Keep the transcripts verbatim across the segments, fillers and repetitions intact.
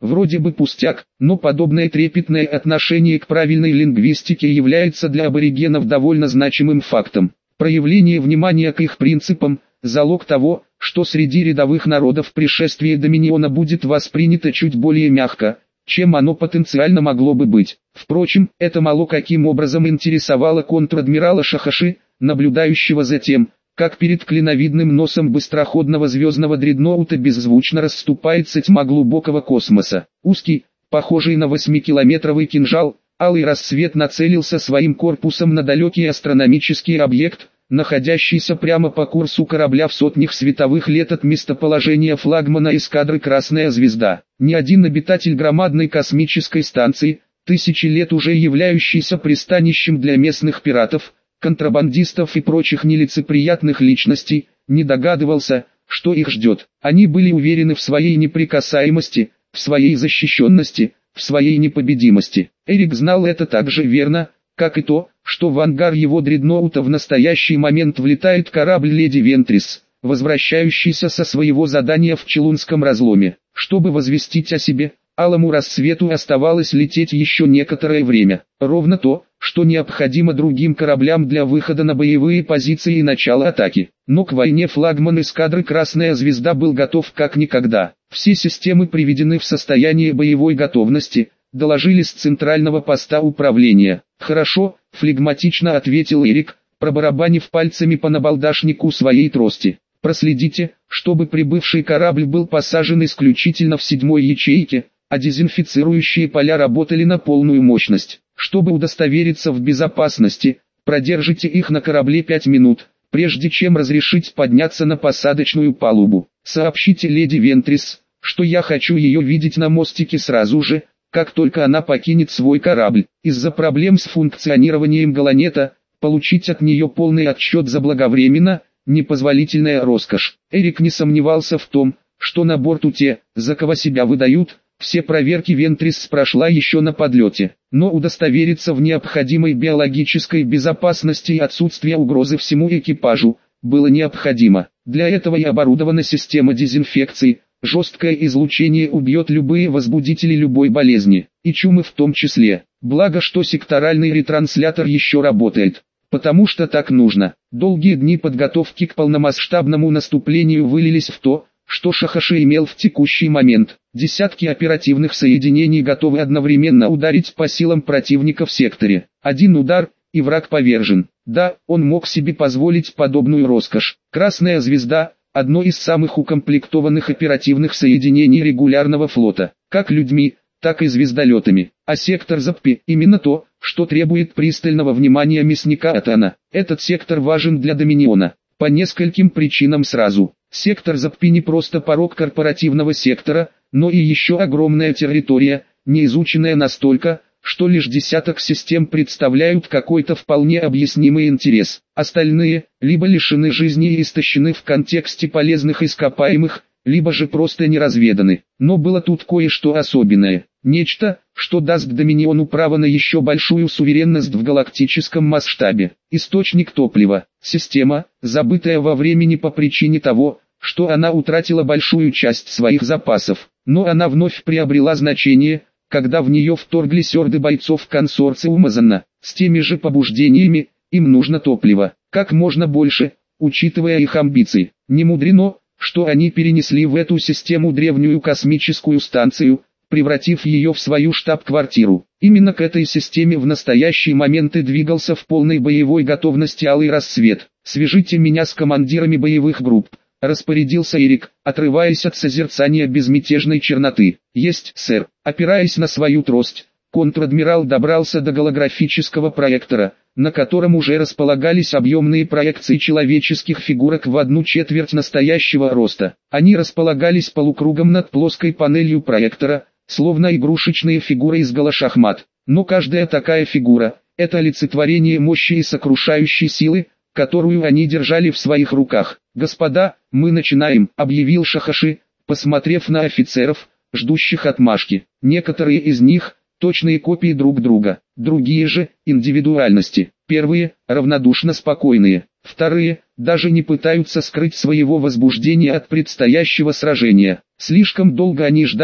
Вроде бы пустяк, но подобное трепетное отношение к правильной лингвистике является для аборигенов довольно значимым фактом. Проявление внимания к их принципам – залог того, что среди рядовых народов пришествие Доминиона будет воспринято чуть более мягко, чем оно потенциально могло бы быть. Впрочем, это мало каким образом интересовало контр-адмирала Шахаши, наблюдающего за тем, как перед клиновидным носом быстроходного звездного дредноута беззвучно расступается тьма глубокого космоса. Узкий, похожий на восьмикилометровый кинжал, алый рассвет нацелился своим корпусом на далекий астрономический объект, находящийся прямо по курсу корабля в сотнях световых лет от местоположения флагмана эскадры «Красная звезда». Ни один обитатель громадной космической станции, тысячи лет уже являющийся пристанищем для местных пиратов, контрабандистов и прочих нелицеприятных личностей, не догадывался, что их ждет. Они были уверены в своей неприкасаемости, в своей защищенности, в своей непобедимости. Эрик знал это так же верно, как и то, что в ангар его дредноута в настоящий момент влетает корабль «Леди Вентрис», возвращающийся со своего задания в Челунском разломе. Чтобы возвестить о себе, алому рассвету оставалось лететь еще некоторое время. Ровно то, что необходимо другим кораблям для выхода на боевые позиции и начала атаки. Но к войне флагман эскадры «Красная звезда» был готов как никогда. Все системы приведены в состояние боевой готовности, доложили с центрального поста управления. «Хорошо», — флегматично ответил Эрик, пробарабанив пальцами по набалдашнику своей трости. «Проследите, чтобы прибывший корабль был посажен исключительно в седьмой ячейке, а дезинфицирующие поля работали на полную мощность. Чтобы удостовериться в безопасности, продержите их на корабле пять минут, прежде чем разрешить подняться на посадочную палубу. Сообщите леди Вентрис, что я хочу ее видеть на мостике сразу же, как только она покинет свой корабль. Из-за проблем с функционированием Галанета, получить от нее полный отчет заблаговременно – непозволительная роскошь. Эрик не сомневался в том, что на борту те, за кого себя выдают, все проверки Вентрис прошла еще на подлете. Но удостовериться в необходимой биологической безопасности и отсутствии угрозы всему экипажу было необходимо. Для этого и оборудована система дезинфекции. Жесткое излучение убьет любые возбудители любой болезни, и чумы в том числе. Благо, что секторальный ретранслятор еще работает, потому что так нужно. Долгие дни подготовки к полномасштабному наступлению вылились в то, что Шахаши имел в текущий момент. Десятки оперативных соединений готовы одновременно ударить по силам противника в секторе. Один удар, и враг повержен. Да, он мог себе позволить подобную роскошь. «Красная звезда» — одно из самых укомплектованных оперативных соединений регулярного флота, как людьми, так и звездолетами. А сектор Заппи — именно то, что требует пристального внимания мясника Атана. Этот сектор важен для Доминиона, по нескольким причинам сразу. Сектор Заппи не просто порог корпоративного сектора, но и еще огромная территория, не изученная настолько, что лишь десяток систем представляют какой-то вполне объяснимый интерес. Остальные, либо лишены жизни и истощены в контексте полезных ископаемых, либо же просто не разведаны. Но было тут кое-что особенное. Нечто, что даст Доминиону право на еще большую суверенность в галактическом масштабе. Источник топлива. Система, забытая во времени по причине того, что она утратила большую часть своих запасов. Но она вновь приобрела значение, когда в нее вторглись орды бойцов консорциума Занна. С теми же побуждениями, им нужно топливо, как можно больше, учитывая их амбиции. Не мудрено, что они перенесли в эту систему древнюю космическую станцию, превратив ее в свою штаб-квартиру. Именно к этой системе в настоящий момент и двигался в полной боевой готовности алый рассвет. «Свяжите меня с командирами боевых групп», — распорядился Эрик, отрываясь от созерцания безмятежной черноты. «Есть, сэр». Опираясь на свою трость, контр-адмирал добрался до голографического проектора, на котором уже располагались объемные проекции человеческих фигурок в одну четверть настоящего роста. Они располагались полукругом над плоской панелью проектора, словно игрушечные фигуры из галашахмат. Но каждая такая фигура – это олицетворение мощи и сокрушающей силы, которую они держали в своих руках. «Господа, мы начинаем», — объявил Шахаши, посмотрев на офицеров, ждущих отмашки. Некоторые из них — точные копии друг друга, другие же — индивидуальности. Первые — равнодушно спокойные, вторые — даже не пытаются скрыть своего возбуждения от предстоящего сражения. Слишком долго они ждали,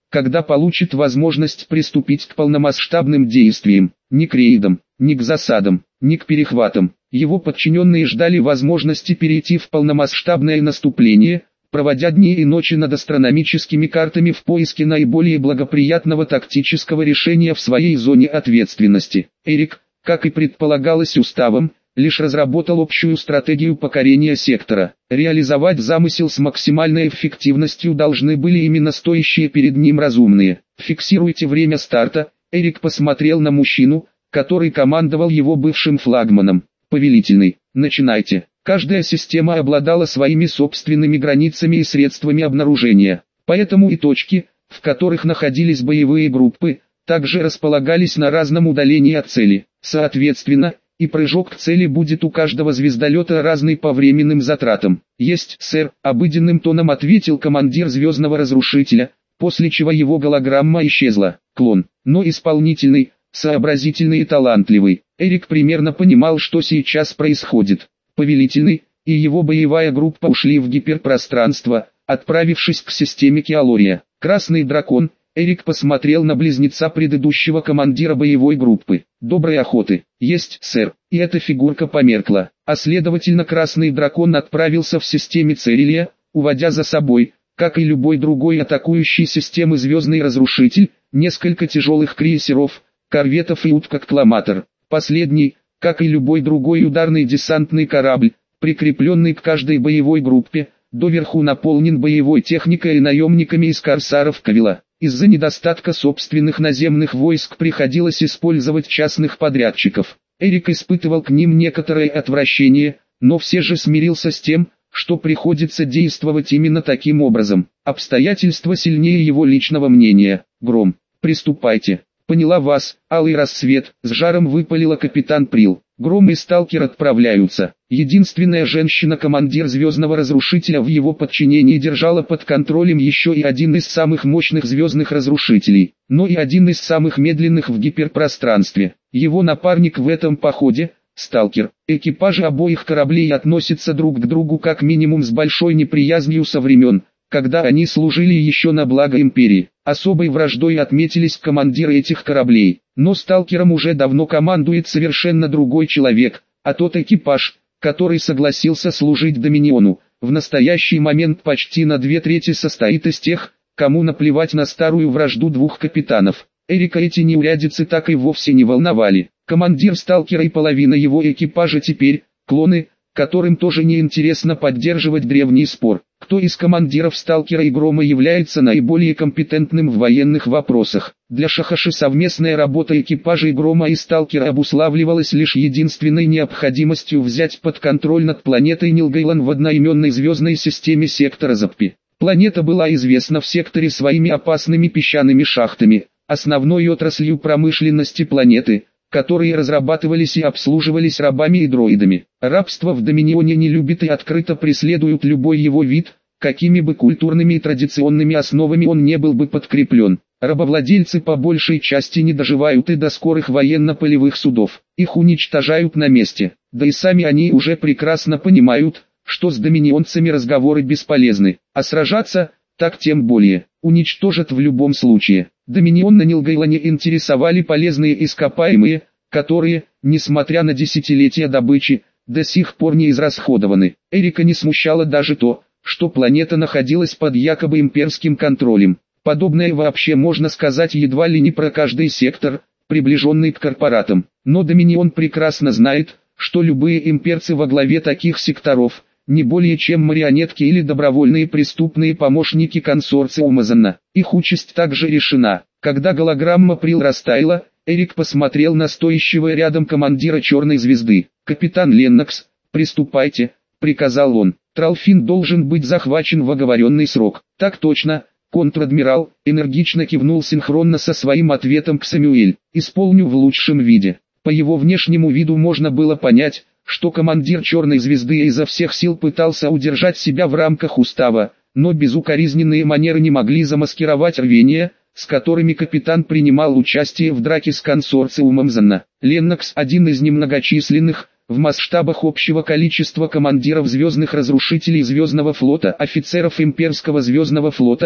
когда получит возможность приступить к полномасштабным действиям, ни к рейдам, ни к засадам, ни к перехватам. Его подчиненные ждали возможности перейти в полномасштабное наступление, проводя дни и ночи над астрономическими картами в поиске наиболее благоприятного тактического решения в своей зоне ответственности. Эрик, как и предполагалось уставом, лишь разработал общую стратегию покорения сектора. Реализовать замысел с максимальной эффективностью должны были именно стоящие перед ним разумные. «Фиксируйте время старта», Эрик посмотрел на мужчину, который командовал его бывшим флагманом. «Повелительный, начинайте». Каждая система обладала своими собственными границами и средствами обнаружения, поэтому и точки, в которых находились боевые группы, также располагались на разном удалении от цели. Соответственно, и прыжок к цели будет у каждого звездолета разный по временным затратам. «Есть, сэр», — обыденным тоном ответил командир Звездного Разрушителя, после чего его голограмма исчезла. Клон, но исполнительный, сообразительный и талантливый. Эрик примерно понимал, что сейчас происходит. Повелительный и его боевая группа ушли в гиперпространство, отправившись к системе Киалория. Красный дракон. Эрик посмотрел на близнеца предыдущего командира боевой группы. «Доброй охоты». «Есть, сэр». И эта фигурка померкла. А следовательно, красный дракон отправился в системе Церилия, уводя за собой, как и любой другой атакующий системы Звездный Разрушитель, несколько тяжелых крейсеров, корветов и утка-кламатор. Последний, как и любой другой ударный десантный корабль, прикрепленный к каждой боевой группе, доверху наполнен боевой техникой и наемниками из корсаров Кавила. Из-за недостатка собственных наземных войск приходилось использовать частных подрядчиков. Эрик испытывал к ним некоторое отвращение, но все же смирился с тем, что приходится действовать именно таким образом. Обстоятельства сильнее его личного мнения. «Гром, приступайте». «Поняла вас, алый рассвет», — с жаром выпалила капитан Прил. Гром и Сталкер отправляются. Единственная женщина-командир Звездного Разрушителя в его подчинении держала под контролем еще и один из самых мощных Звездных Разрушителей, но и один из самых медленных в гиперпространстве. Его напарник в этом походе — Сталкер. Экипажи обоих кораблей относятся друг к другу как минимум с большой неприязнью со времен, когда они служили еще на благо империи. Особой враждой отметились командиры этих кораблей, но Сталкером уже давно командует совершенно другой человек, а тот экипаж, который согласился служить Доминиону, в настоящий момент почти на две трети состоит из тех, кому наплевать на старую вражду двух капитанов. Эрика эти неурядицы так и вовсе не волновали. Командир Сталкера и половина его экипажа теперь — клоны, которым тоже не интересно поддерживать древний спор, кто из командиров Сталкера и Грома является наиболее компетентным в военных вопросах. Для Шахаши совместная работа экипажей Грома и Сталкера обуславливалась лишь единственной необходимостью взять под контроль над планетой Нилгейлан в одноименной звездной системе сектора Заппи. Планета была известна в секторе своими опасными песчаными шахтами, основной отраслью промышленности планеты, которые разрабатывались и обслуживались рабами и дроидами. Рабство в Доминионе не любит и открыто преследуют любой его вид, какими бы культурными и традиционными основами он не был бы подкреплен. Рабовладельцы по большей части не доживают и до скорых военно-полевых судов. Их уничтожают на месте. Да и сами они уже прекрасно понимают, что с доминионцами разговоры бесполезны, а сражаться, так тем более, уничтожат в любом случае. Доминион на Нилгейлане интересовали полезные ископаемые, которые, несмотря на десятилетия добычи, до сих пор не израсходованы. Эрика не смущало даже то, что планета находилась под якобы имперским контролем. Подобное вообще можно сказать едва ли не про каждый сектор, приближенный к корпоратам. Но Доминион прекрасно знает, что любые имперцы во главе таких секторов – не более чем марионетки или добровольные преступные помощники консорциума Занна. Их участь также решена. Когда голограмма Прил растаяла, Эрик посмотрел на стоящего рядом командира Черной Звезды. «Капитан Леннокс, приступайте», — приказал он. «Тралфин должен быть захвачен в оговоренный срок». «Так точно», — контр-адмирал энергично кивнул синхронно со своим ответом к Самюэль. «Исполню в лучшем виде». По его внешнему виду можно было понять, что командир Черной Звезды изо всех сил пытался удержать себя в рамках устава, но безукоризненные манеры не могли замаскировать рвение, с которыми капитан принимал участие в драке с консорциумом Занна. Леннокс – один из немногочисленных, в масштабах общего количества командиров звездных разрушителей Звездного флота, офицеров имперского Звездного флота,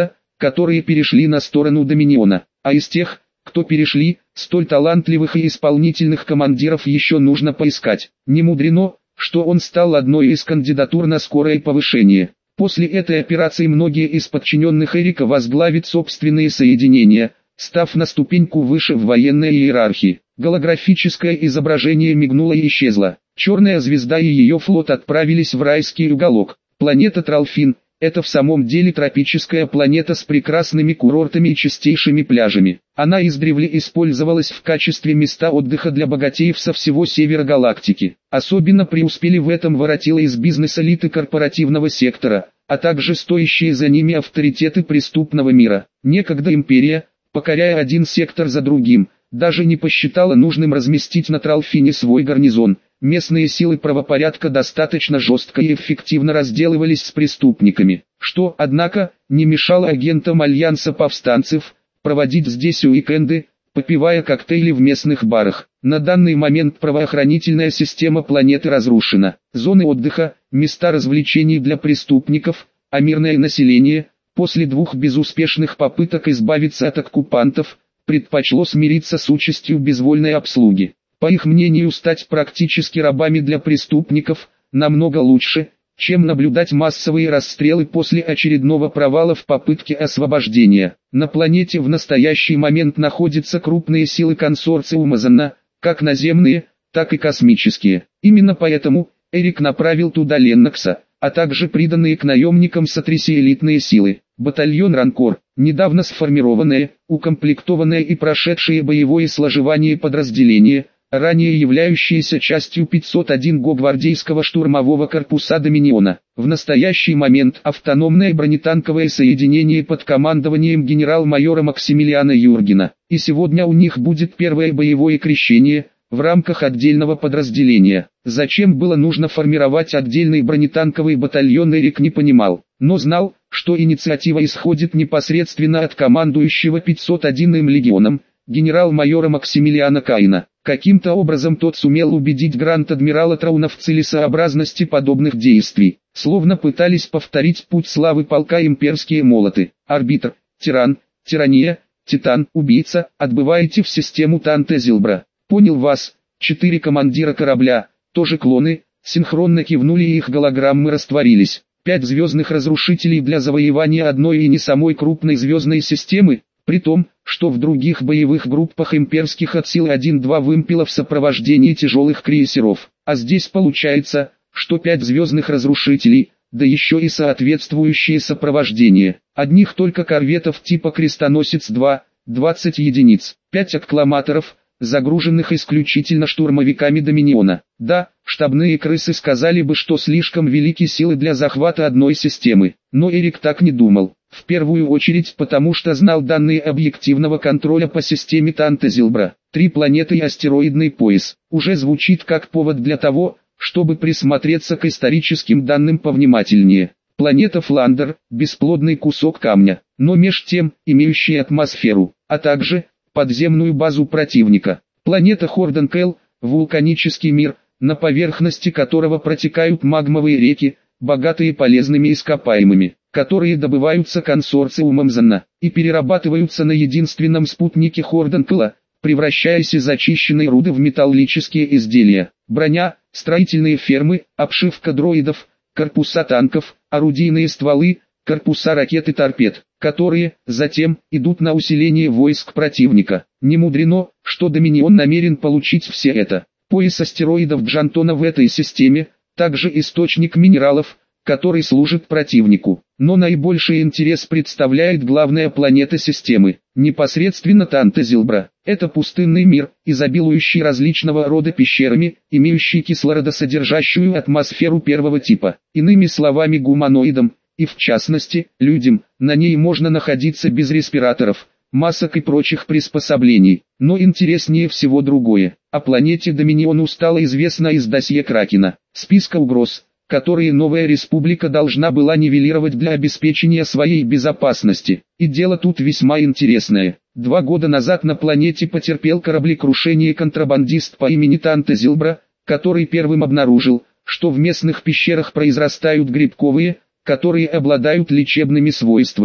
которые перешли на сторону Доминиона. А из тех, кто перешли, столь талантливых и исполнительных командиров еще нужно поискать. Не мудрено, что он стал одной из кандидатур на скорое повышение. После этой операции многие из подчиненных Эрика возглавят собственные соединения, став на ступеньку выше в военной иерархии. Голографическое изображение мигнуло и исчезло. Черная звезда и ее флот отправились в райский уголок. Планета Тралфин – это в самом деле тропическая планета с прекрасными курортами и чистейшими пляжами. Она издревле использовалась в качестве места отдыха для богатеев со всего севера галактики. Особенно преуспели в этом воротила из бизнес-элиты корпоративного сектора, а также стоящие за ними авторитеты преступного мира. Некогда империя, покоряя один сектор за другим, даже не посчитала нужным разместить на Тралфине свой гарнизон. Местные силы правопорядка достаточно жестко и эффективно разделывались с преступниками, что, однако, не мешало агентам Альянса повстанцев проводить здесь уикенды, попивая коктейли в местных барах. На данный момент правоохранительная система планеты разрушена. Зоны отдыха, места развлечений для преступников, а мирное население, после двух безуспешных попыток избавиться от оккупантов, предпочло смириться с участью безвольной обслуги. По их мнению, стать практически рабами для преступников намного лучше, чем наблюдать массовые расстрелы после очередного провала в попытке освобождения. На планете в настоящий момент находятся крупные силы консорциума Зена, как наземные, так и космические. Именно поэтому Эрик направил туда Леннокса, а также приданные к наемникам Сатриси элитные силы. Батальон Ранкор, недавно сформированное, укомплектованное и прошедшее боевое сложевание подразделение, ранее являющиеся частью пятьсот первого гвардейского штурмового корпуса Доминиона. В настоящий момент автономное бронетанковое соединение под командованием генерал-майора Максимилиана Юргена. И сегодня у них будет первое боевое крещение, в рамках отдельного подразделения. Зачем было нужно формировать отдельный бронетанковый батальон, Эрик не понимал, но знал, что инициатива исходит непосредственно от командующего пятьсот первым легионом, генерал-майора Максимилиана Каина. Каким-то образом тот сумел убедить Гранд-адмирала Трауна в целесообразности подобных действий, словно пытались повторить путь славы полка имперские молоты. Арбитр, тиран, тирания, титан, убийца, отбываете в систему Танте-Зилбра. Понял вас. Четыре командира корабля, тоже клоны, синхронно кивнули и их голограммы растворились. Пять звездных разрушителей для завоевания одной и не самой крупной звездной системы, при том, что в других боевых группах имперских от силы один-два вымпела в сопровождении тяжелых крейсеров. А здесь получается, что пять звездных разрушителей, да еще и соответствующее сопровождение. Одних только корветов типа Крестоносец-два, двадцать единиц, пять аккламаторов, загруженных исключительно штурмовиками Доминиона. Да, штабные крысы сказали бы, что слишком велики силы для захвата одной системы, но Эрик так не думал. В первую очередь потому, что знал данные объективного контроля по системе Танте-Зилбра. Три планеты и астероидный пояс. Уже звучит как повод для того, чтобы присмотреться к историческим данным повнимательнее. Планета Фландер – бесплодный кусок камня, но меж тем, имеющий атмосферу, а также подземную базу противника. Планета Хорденкелл – вулканический мир, на поверхности которого протекают магмовые реки, богатые полезными ископаемыми, которые добываются консорциумом Зена и перерабатываются на единственном спутнике Хорденкелла, превращаясь из очищенной руды в металлические изделия. Броня, строительные фермы, обшивка дроидов, корпуса танков, орудийные стволы, корпуса ракет и торпед, которые, затем, идут на усиление войск противника. Не мудрено, что Доминион намерен получить все это. Пояс астероидов Джантона в этой системе, также источник минералов, который служит противнику. Но наибольший интерес представляет главная планета системы, непосредственно Танте-Зилбра. Это пустынный мир, изобилующий различного рода пещерами, имеющий кислородосодержащую атмосферу первого типа. Иными словами, гуманоидам, и в частности, людям, на ней можно находиться без респираторов, масок и прочих приспособлений. Но интереснее всего другое. О планете Доминиону стало известно из досье Кракена, списка угроз, которые новая республика должна была нивелировать для обеспечения своей безопасности. И дело тут весьма интересное. Два года назад на планете потерпел кораблекрушение контрабандист по имени Танте-Зилбра, который первым обнаружил, что в местных пещерах произрастают грибковые, которые обладают лечебными свойствами.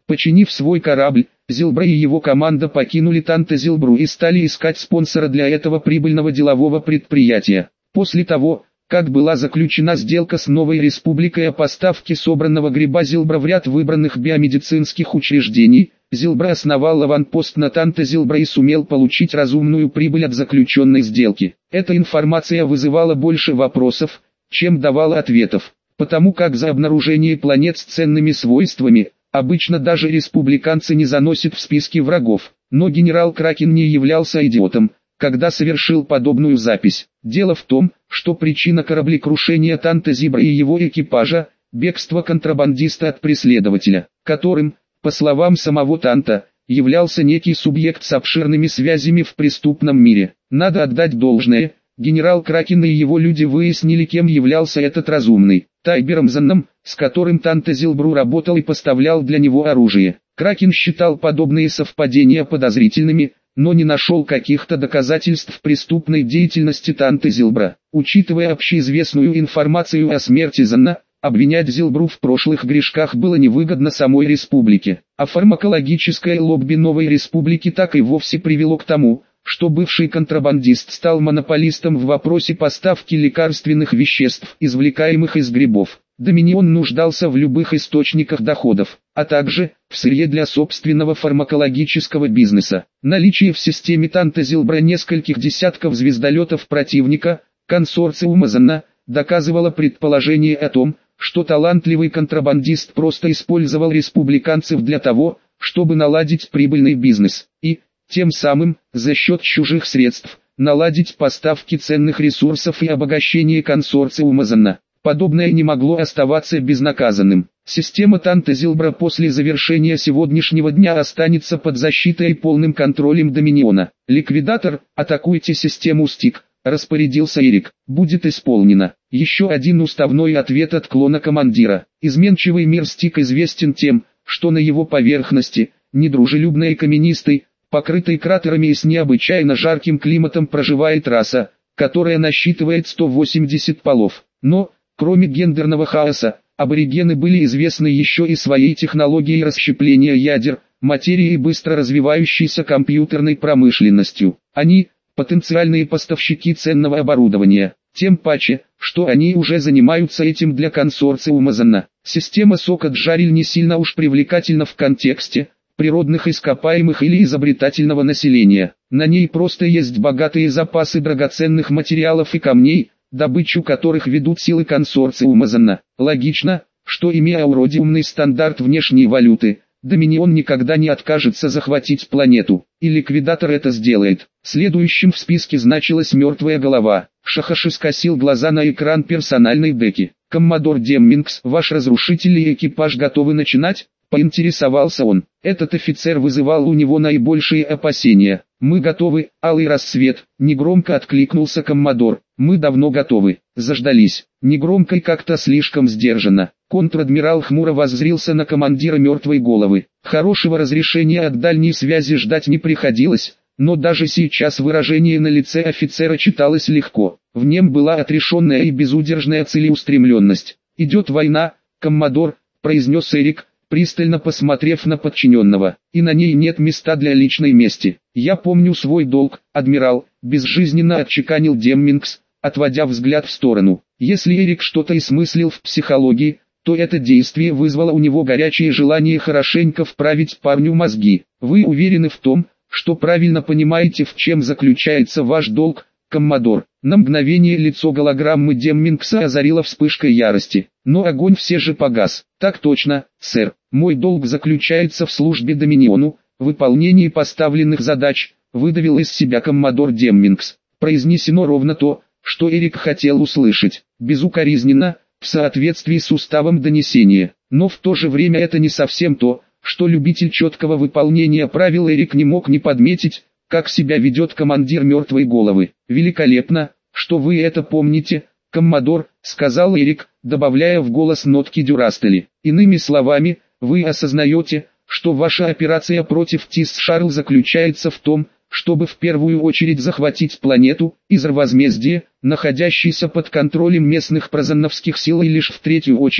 Починив свой корабль, Зилбра и его команда покинули Танта-Зилбру и стали искать спонсора для этого прибыльного делового предприятия. После того, как была заключена сделка с Новой Республикой о поставке собранного гриба Зилбра в ряд выбранных биомедицинских учреждений, Зилбра основал аванпост на Танта-Зилбра и сумел получить разумную прибыль от заключенной сделки. Эта информация вызывала больше вопросов, чем давала ответов, потому как за обнаружение планет с ценными свойствами, обычно даже республиканцы не заносят в списки врагов. Но генерал Кракен не являлся идиотом, когда совершил подобную запись. Дело в том, что причина кораблекрушения Танта-Зилбра и его экипажа – бегство контрабандиста от преследователя, которым, по словам самого Танта, являлся некий субъект с обширными связями в преступном мире. Надо отдать должное, генерал Кракен и его люди выяснили, кем являлся этот разумный. Тайбером Занном, с которым Танта-Зилбру работал и поставлял для него оружие. Кракен считал подобные совпадения подозрительными, но не нашел каких-то доказательств преступной деятельности Танта-Зилбра. Учитывая общеизвестную информацию о смерти Занна, обвинять Зилбру в прошлых грешках было невыгодно самой республике. А фармакологическое лобби Новой Республики так и вовсе привело к тому, что бывший контрабандист стал монополистом в вопросе поставки лекарственных веществ, извлекаемых из грибов. Доминион нуждался в любых источниках доходов, а также в сырье для собственного фармакологического бизнеса. Наличие в системе Танта-Зилбра нескольких десятков звездолетов противника, консорциума Занна, доказывало предположение о том, что талантливый контрабандист просто использовал республиканцев для того, чтобы наладить прибыльный бизнес, и, тем самым, за счет чужих средств, наладить поставки ценных ресурсов и обогащение консорциума Занна. Подобное не могло оставаться безнаказанным. Система Танта-Зилбра после завершения сегодняшнего дня останется под защитой и полным контролем Доминиона. Ликвидатор, атакуйте систему Стик, распорядился Эрик. Будет исполнено. Еще один уставной ответ от клона командира. Изменчивый мир Стик известен тем, что на его поверхности, недружелюбной и каменистой, покрытой кратерами и с необычайно жарким климатом проживает раса, которая насчитывает сто восемьдесят полов. Но, кроме гендерного хаоса, аборигены были известны еще и своей технологией расщепления ядер, материи и быстро развивающейся компьютерной промышленностью. Они – потенциальные поставщики ценного оборудования, тем паче, что они уже занимаются этим для консорциума Занна. Система Сокот-Джариль не сильно уж привлекательна в контексте природных ископаемых или изобретательного населения. На ней просто есть богатые запасы драгоценных материалов и камней, добычу которых ведут силы консорциума Занна. Логично, что имея ауродиумный стандарт внешней валюты, Доминион никогда не откажется захватить планету, и ликвидатор это сделает. Следующим в списке значилась мертвая голова. Шахаши скосил глаза на экран персональной деки. «Коммодор Деммингс, ваш разрушитель и экипаж готовы начинать?» — поинтересовался он. Этот офицер вызывал у него наибольшие опасения. «Мы готовы, алый рассвет», — негромко откликнулся коммодор. «Мы давно готовы, заждались». Негромко и как-то слишком сдержанно. Контр-адмирал хмуро воззрился на командира мертвой головы. Хорошего разрешения от дальней связи ждать не приходилось, но даже сейчас выражение на лице офицера читалось легко. В нем была отрешенная и безудержная целеустремленность. «Идет война, коммодор», — произнес Эрик, пристально посмотрев на подчиненного, «и на ней нет места для личной мести. Я помню свой долг, адмирал», — безжизненно отчеканил Деммингс, отводя взгляд в сторону. Если Эрик что-то и смыслил в психологии, то это действие вызвало у него горячее желание хорошенько вправить парню мозги. «Вы уверены в том, что правильно понимаете, в чем заключается ваш долг, коммодор?» На мгновение лицо голограммы Деммингса озарило вспышкой ярости, но огонь все же погас. «Так точно, сэр. Мой долг заключается в службе Доминиону, выполнении поставленных задач», — выдавил из себя коммодор Деммингс. Произнесено ровно то, что Эрик хотел услышать, безукоризненно, в соответствии с уставом донесения. Но в то же время это не совсем то, что любитель четкого выполнения правил Эрик не мог не подметить, как себя ведет командир мертвой головы. «Великолепно, что вы это помните, коммодор», — сказал Эрик, добавляя в голос нотки дюрастели. «Иными словами, вы осознаете, что ваша операция против Тис-Шарл заключается в том, чтобы в первую очередь захватить планету, Изр возмездие, находящийся под контролем местных прозанновских сил, и лишь в третью очередь,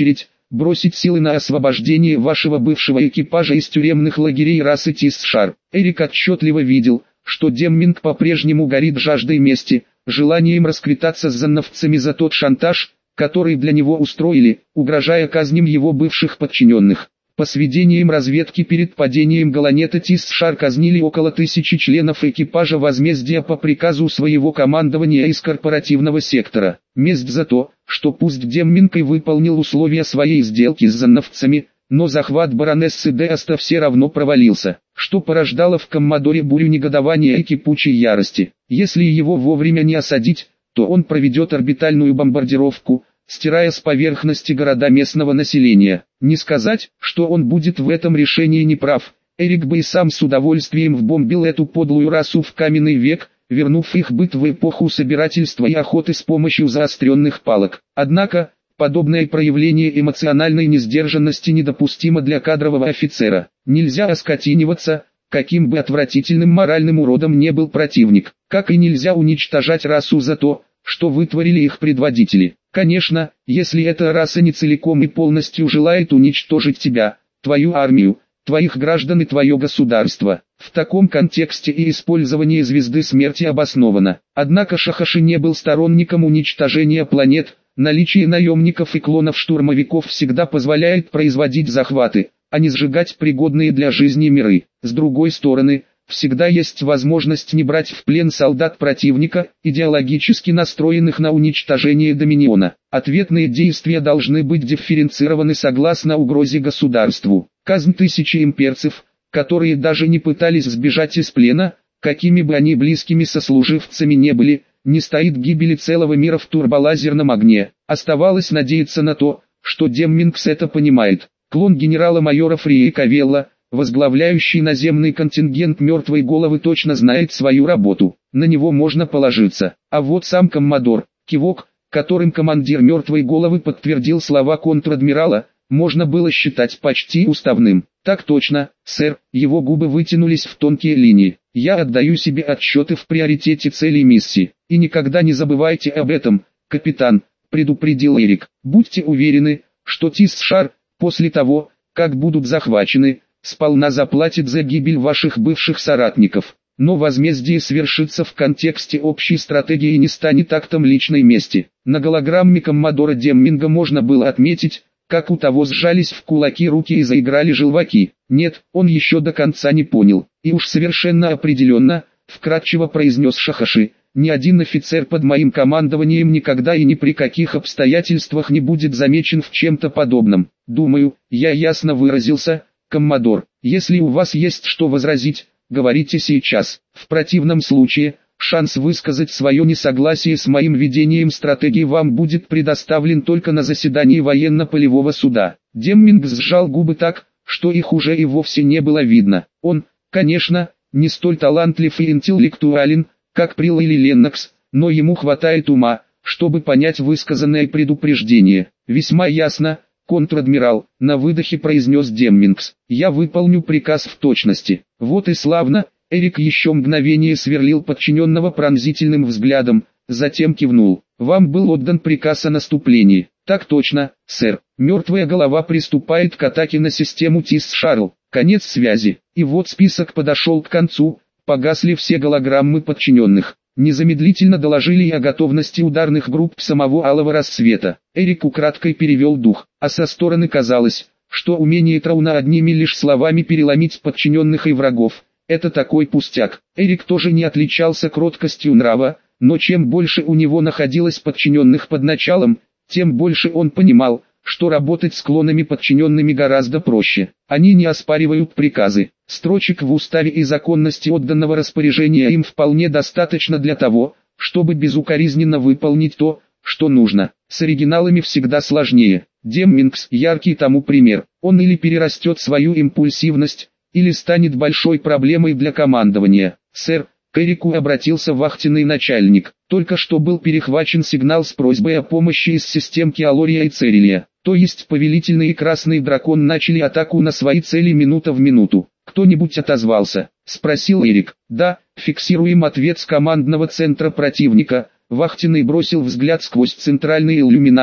бросить силы на освобождение вашего бывшего экипажа из тюремных лагерей расы Тисшар. Эрик отчетливо видел, что Демминг по-прежнему горит жаждой мести, желанием расквитаться с зановцами за тот шантаж, который для него устроили, угрожая казням его бывших подчиненных. По сведениям разведки, перед падением Галанета Тисшар казнили около тысячи членов экипажа возмездия по приказу своего командования из корпоративного сектора. Месть за то, что пусть Демминг и выполнил условия своей сделки с зановцами, но захват баронессы де Аста все равно провалился, что порождало в Коммодоре бурю негодования и кипучей ярости. Если его вовремя не осадить, то он проведет орбитальную бомбардировку, стирая с поверхности города местного населения. Не сказать, что он будет в этом решении неправ. Эрик бы и сам с удовольствием вбомбил эту подлую расу в каменный век, вернув их быт в эпоху собирательства и охоты с помощью заостренных палок. Однако, подобное проявление эмоциональной несдержанности недопустимо для кадрового офицера. Нельзя оскотиниваться, каким бы отвратительным моральным уродом не был противник, как и нельзя уничтожать расу за то, что вытворили их предводители. Конечно, если эта раса не целиком и полностью желает уничтожить тебя, твою армию, твоих граждан и твое государство, в таком контексте и использование звезды смерти обосновано. Однако Шахаши не был сторонником уничтожения планет, наличие наемников и клонов-штурмовиков всегда позволяет производить захваты, а не сжигать пригодные для жизни миры. С другой стороны, всегда есть возможность не брать в плен солдат противника, идеологически настроенных на уничтожение доминиона. Ответные действия должны быть дифференцированы согласно угрозе государству. Казнь тысячи имперцев, которые даже не пытались сбежать из плена, какими бы они близкими сослуживцами не были, не стоит гибели целого мира в турболазерном огне. Оставалось надеяться на то, что Деммингс это понимает. Клон генерала-майора Фрии Кавелла, возглавляющий наземный контингент мертвой головы, точно знает свою работу, на него можно положиться. А вот сам коммодор, кивок, которым командир мертвой головы подтвердил слова контр-адмирала, можно было считать почти уставным. Так точно, сэр, его губы вытянулись в тонкие линии. Я отдаю себе отчеты в приоритете целей миссии. И никогда не забывайте об этом, капитан, предупредил Эрик. Будьте уверены, что Тисшар, после того, как будут захвачены, сполна заплатит за гибель ваших бывших соратников. Но возмездие свершится в контексте общей стратегии и не станет актом личной мести. На голограмме коммодора Демминга можно было отметить, как у того сжались в кулаки руки и заиграли желваки. Нет, он еще до конца не понял. И уж совершенно определенно, вкратчиво произнес Шахаши, ни один офицер под моим командованием никогда и ни при каких обстоятельствах не будет замечен в чем-то подобном. Думаю, я ясно выразился, коммодор. Если у вас есть что возразить, говорите сейчас. В противном случае, шанс высказать свое несогласие с моим ведением стратегии вам будет предоставлен только на заседании военно-полевого суда. Деммингс сжал губы так, что их уже и вовсе не было видно. Он, конечно, не столь талантлив и интеллектуален, как Прил или Леннокс, но ему хватает ума, чтобы понять высказанное предупреждение. Весьма ясно, контр-адмирал, на выдохе произнес Деммингс. Я выполню приказ в точности. Вот и славно. Эрик еще мгновение сверлил подчиненного пронзительным взглядом, затем кивнул. Вам был отдан приказ о наступлении. Так точно, сэр. Мертвая голова приступает к атаке на систему Тисшарл. Конец связи. И вот список подошел к концу, погасли все голограммы подчиненных. Незамедлительно доложили и о готовности ударных групп самого Алого Рассвета. Эрик украдкой перевел дух, а со стороны казалось, что умение Трауна одними лишь словами переломить подчиненных и врагов – это такой пустяк. Эрик тоже не отличался кроткостью нрава, но чем больше у него находилось подчиненных под началом, тем больше он понимал, что работать с клонами подчиненными гораздо проще. Они не оспаривают приказы. Строчек в уставе и законности отданного распоряжения им вполне достаточно для того, чтобы безукоризненно выполнить то, что нужно. С оригиналами всегда сложнее. Деммингс – яркий тому пример. Он или перерастет свою импульсивность, или станет большой проблемой для командования. Сэр, к Эрику обратился вахтенный начальник. Только что был перехвачен сигнал с просьбой о помощи из систем Киалория и Церилия. То есть Повелительный и Красный Дракон начали атаку на свои цели минута в минуту. Кто-нибудь отозвался? Спросил Эрик. Да, фиксируем ответ с командного центра противника. Вахтенный бросил взгляд сквозь центральный иллюминатор,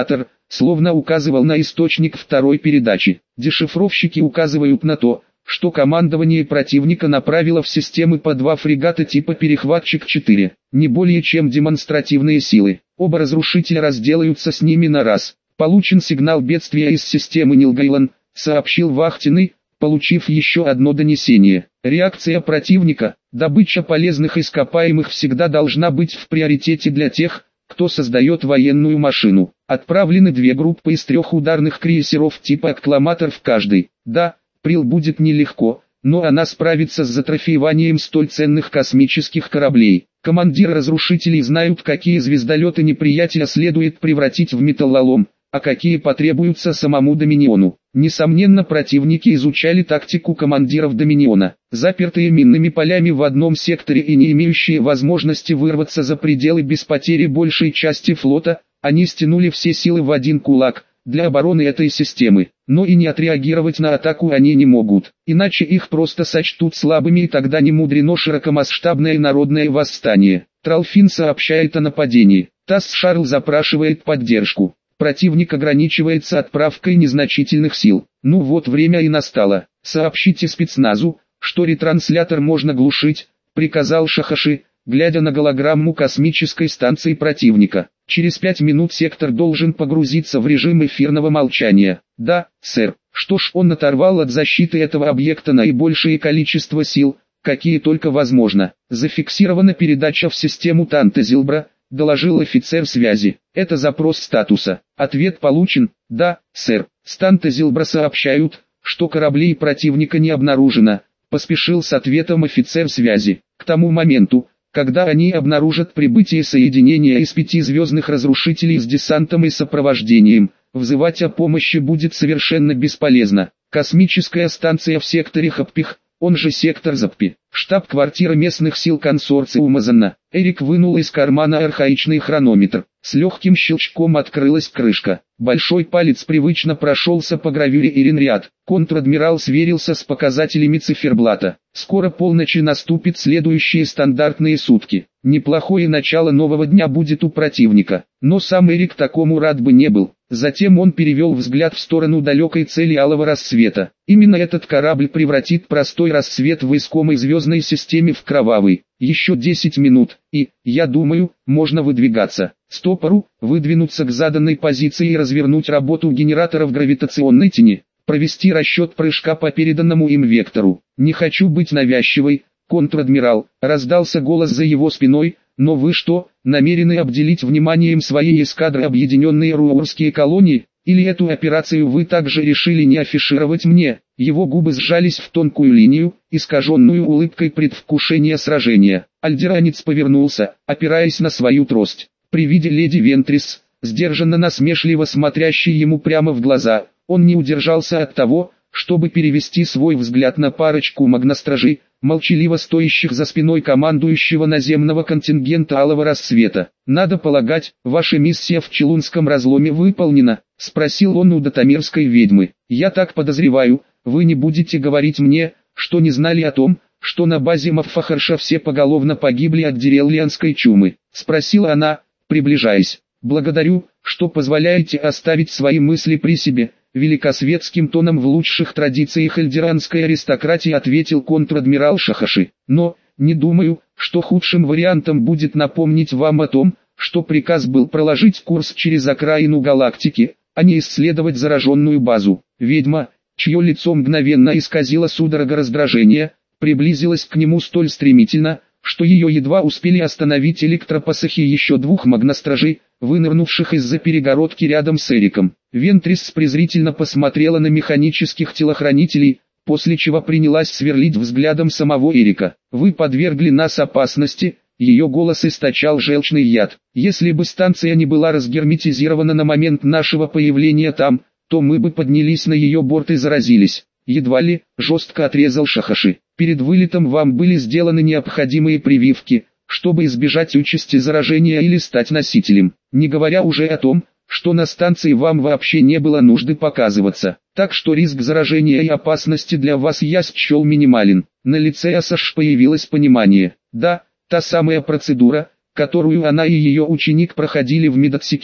словно указывал на источник второй передачи. Дешифровщики указывают на то, что командование противника направило в системы по два фрегата типа «Перехватчик-четыре», не более чем демонстративные силы. Оба разрушителя разделаются с ними на раз. Получен сигнал бедствия из системы Нилгайлан, сообщил Вахтенный, получив еще одно донесение. Реакция противника: добыча полезных ископаемых всегда должна быть в приоритете для тех, кто создает военную машину. Отправлены две группы из трех ударных крейсеров типа «Аккламатор» в каждой. Да, Прил будет нелегко, но она справится с затрофеиванием столь ценных космических кораблей. Командиры разрушителей знают, какие звездолеты неприятеля следует превратить в металлолом, а какие потребуются самому Доминиону. Несомненно, противники изучали тактику командиров Доминиона. Запертые минными полями в одном секторе и не имеющие возможности вырваться за пределы без потери большей части флота, они стянули все силы в один кулак для обороны этой системы. Но и не отреагировать на атаку они не могут, иначе их просто сочтут слабыми, и тогда не мудрено широкомасштабное народное восстание. Тралфин сообщает о нападении. ТАСС Шарл запрашивает поддержку. Противник ограничивается отправкой незначительных сил. Ну вот, время и настало. Сообщите спецназу, что ретранслятор можно глушить, приказал Шахаши, глядя на голограмму космической станции противника. Через пять минут сектор должен погрузиться в режим эфирного молчания. Да, сэр. Что ж, он оторвал от защиты этого объекта наибольшее количество сил, какие только возможно. Зафиксирована передача в систему Танте-Зилбра, доложил офицер связи. Это запрос статуса. Ответ получен. Да, сэр. С Танте-Зилбра сообщают, что кораблей противника не обнаружено. Поспешил с ответом офицер связи. К тому моменту, когда они обнаружат прибытие соединения из пяти звездных разрушителей с десантом и сопровождением, взывать о помощи будет совершенно бесполезно. Космическая станция в секторе Хаппих, он же сектор Заппи, штаб-квартира местных сил консорциума Занна. Эрик вынул из кармана архаичный хронометр. С легким щелчком открылась крышка. Большой палец привычно прошелся по гравюре Иринриад. Контр-адмирал сверился с показателями циферблата. Скоро полночи наступит следующие стандартные сутки. Неплохое начало нового дня будет у противника. Но сам Эрик такому рад бы не был. Затем он перевел взгляд в сторону далекой цели алого рассвета. Именно этот корабль превратит простой рассвет в искомой звездной системе в кровавый. Еще десять минут, и, я думаю, можно выдвигаться. Стопору, выдвинуться к заданной позиции и развернуть работу генераторов гравитационной тени, провести расчет прыжка по переданному им вектору. Не хочу быть навязчивой, контр-адмирал, раздался голос за его спиной, но вы что, намерены обделить вниманием своей эскадры объединенные руорские колонии? Или эту операцию вы также решили не афишировать мне? Его губы сжались в тонкую линию, искаженную улыбкой предвкушения сражения. Альдеранец повернулся, опираясь на свою трость. При виде леди Вентрис, сдержанно насмешливо смотрящей ему прямо в глаза, он не удержался от того, чтобы перевести свой взгляд на парочку магностражей, молчаливо стоящих за спиной командующего наземного контингента алого рассвета. «Надо полагать, ваша миссия в Челунском разломе выполнена?» — спросил он у датамирской ведьмы. «Я так подозреваю, вы не будете говорить мне, что не знали о том, что на базе Маффахарша все поголовно погибли от дереллианской чумы?» — спросила она, приближаясь. «Благодарю, что позволяете оставить свои мысли при себе», — великосветским тоном в лучших традициях эльдеранской аристократии ответил контр-адмирал Шахаши. «Но, не думаю, что худшим вариантом будет напомнить вам о том, что приказ был проложить курс через окраину галактики, а не исследовать зараженную базу». Ведьма, чье лицо мгновенно исказило судорога раздражения, приблизилась к нему столь стремительно, что ее едва успели остановить электропосохи еще двух магностражей, вынырнувших из-за перегородки рядом с Эриком. Вентрис презрительно посмотрела на механических телохранителей, после чего принялась сверлить взглядом самого Эрика. «Вы подвергли нас опасности», ее голос источал желчный яд. «Если бы станция не была разгерметизирована на момент нашего появления там, то мы бы поднялись на ее борт и заразились». «Едва ли», жестко отрезал Шахаши. «Перед вылетом вам были сделаны необходимые прививки, чтобы избежать участи заражения или стать носителем, не говоря уже о том, что на станции вам вообще не было нужды показываться, так что риск заражения и опасности для вас я счел минимален». На лице Асаш появилось понимание. «Да, та самая процедура, которую она и ее ученик проходили в медотсеке»,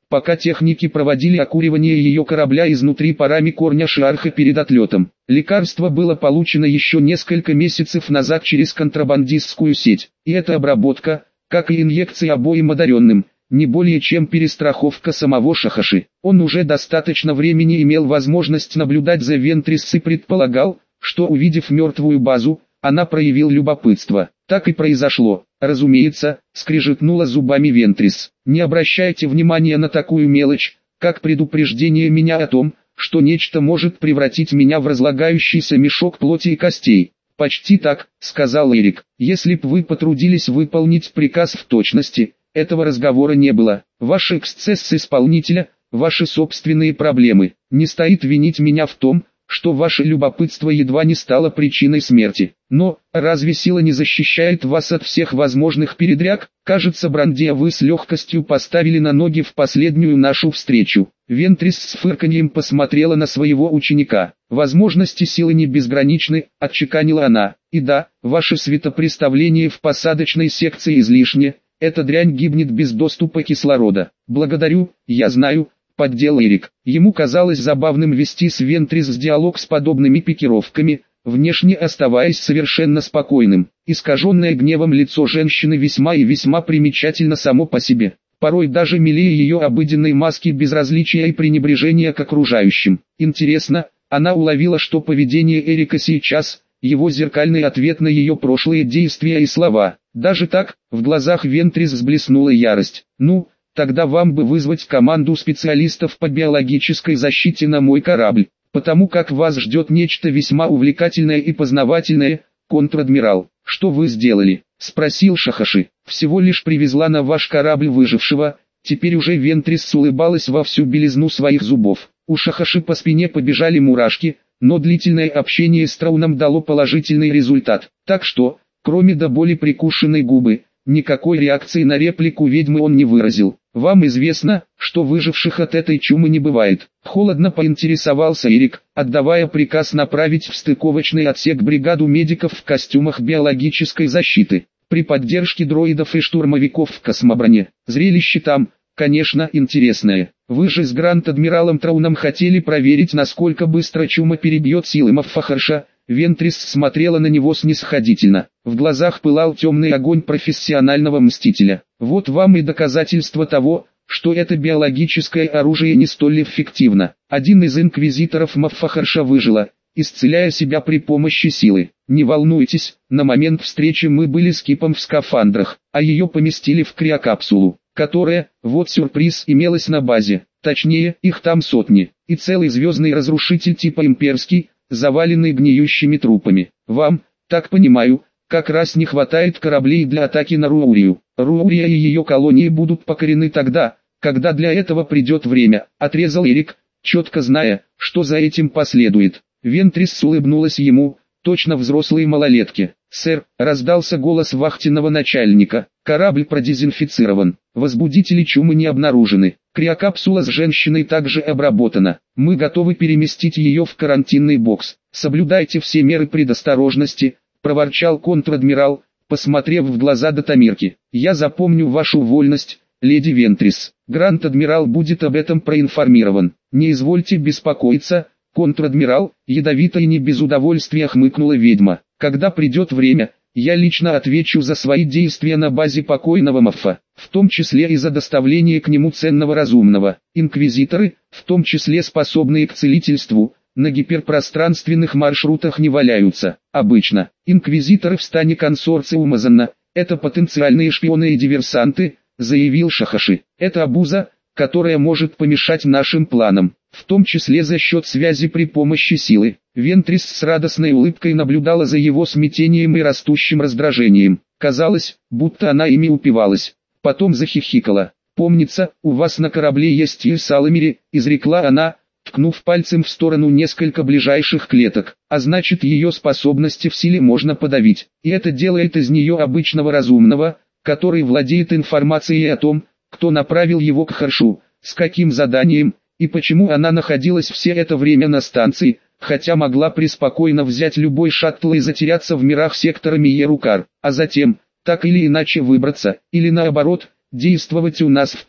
пока техники проводили окуривание ее корабля изнутри парами корня шиарха перед отлетом. Лекарство было получено еще несколько месяцев назад через контрабандистскую сеть, и эта обработка, как и инъекции обоим одаренным, не более чем перестраховка самого Шахаши. Он уже достаточно времени имел возможность наблюдать за Вентрис и предполагал, что, увидев мертвую базу, она проявил любопытство. Так и произошло. Разумеется, скрежетнула зубами Вентрис. Не обращайте внимания на такую мелочь, как предупреждение меня о том, что нечто может превратить меня в разлагающийся мешок плоти и костей. Почти так, сказал Эрик. Если б вы потрудились выполнить приказ в точности, этого разговора не было. Ваши эксцессы исполнителя, ваши собственные проблемы. Не стоит винить меня в том, что ваше любопытство едва не стало причиной смерти. Но, разве сила не защищает вас от всех возможных передряг? Кажется, Брандия, вы с легкостью поставили на ноги в последнюю нашу встречу. Вентрис с фырканьем посмотрела на своего ученика. Возможности силы не безграничны, отчеканила она. И да, ваше светопреставление в посадочной секции излишне. Эта дрянь гибнет без доступа кислорода. Благодарю, я знаю. Поддел Эрик. Ему казалось забавным вести с Вентрис диалог с подобными пикировками, внешне оставаясь совершенно спокойным. Искаженное гневом лицо женщины весьма и весьма примечательно само по себе. Порой даже милее ее обыденной маски безразличия и пренебрежения к окружающим. Интересно, она уловила, что поведение Эрика сейчас – его зеркальный ответ на ее прошлые действия и слова. Даже так, в глазах Вентрис взблеснула ярость. «Ну, тогда вам бы вызвать команду специалистов по биологической защите на мой корабль, потому как вас ждет нечто весьма увлекательное и познавательное, контр-адмирал». «Что вы сделали?» – спросил Шахаши. «Всего лишь привезла на ваш корабль выжившего». Теперь уже Вентрис улыбалась во всю белизну своих зубов. У Шахаши по спине побежали мурашки, но длительное общение с Трауном дало положительный результат. Так что, кроме до боли прикушенной губы, никакой реакции на реплику ведьмы он не выразил. «Вам известно, что выживших от этой чумы не бывает?» Холодно поинтересовался Эрик, отдавая приказ направить в стыковочный отсек бригаду медиков в костюмах биологической защиты. При поддержке дроидов и штурмовиков в космоброне. Зрелище там, конечно, интересное. Вы же с Гранд-адмиралом Трауном хотели проверить, насколько быстро чума перебьет силы Маффахарша. Вентрис смотрела на него снисходительно. В глазах пылал темный огонь профессионального мстителя. Вот вам и доказательство того, что это биологическое оружие не столь эффективно. Один из инквизиторов Маффахарша выжила, исцеляя себя при помощи силы. Не волнуйтесь, на момент встречи мы были с Кипом в скафандрах, а ее поместили в криокапсулу, которая, вот сюрприз, имелась на базе. Точнее, их там сотни, и целый звездный разрушитель типа имперский, заваленный гниющими трупами. Вам, так понимаю, как раз не хватает кораблей для атаки на Руурию. Руурия и ее колонии будут покорены тогда, когда для этого придет время, отрезал Эрик, четко зная, что за этим последует. Вентрис улыбнулась ему, точно взрослые малолетки. «Сэр», — раздался голос вахтенного начальника, — «корабль продезинфицирован, возбудители чумы не обнаружены, криокапсула с женщиной также обработана, мы готовы переместить ее в карантинный бокс, соблюдайте все меры предосторожности», — проворчал контр-адмирал, посмотрев в глаза Датамирки. «Я запомню вашу вольность, леди Вентрис, Гранд-адмирал будет об этом проинформирован, не извольте беспокоиться». «Контр-адмирал», — ядовито и не без удовольствия хмыкнула ведьма, — «когда придет время, я лично отвечу за свои действия на базе покойного Маффа, в том числе и за доставление к нему ценного разумного. Инквизиторы, в том числе способные к целительству, на гиперпространственных маршрутах не валяются. Обычно, инквизиторы в стане консорциума Занна — это потенциальные шпионы и диверсанты», — заявил Шахаши. «Это обуза, которая может помешать нашим планам, в том числе за счет связи при помощи силы». Вентрис с радостной улыбкой наблюдала за его смятением и растущим раздражением. Казалось, будто она ими упивалась. Потом захихикала. «Помнится, у вас на корабле есть Ильсаламири», — изрекла она, ткнув пальцем в сторону несколько ближайших клеток. «А значит, ее способности в силе можно подавить. И это делает из нее обычного разумного, который владеет информацией о том, кто направил его к Харшу, с каким заданием, и почему она находилась все это время на станции, хотя могла преспокойно взять любой шаттл и затеряться в мирах сектора Миерукар, а затем, так или иначе выбраться, или наоборот, действовать у нас в тылу.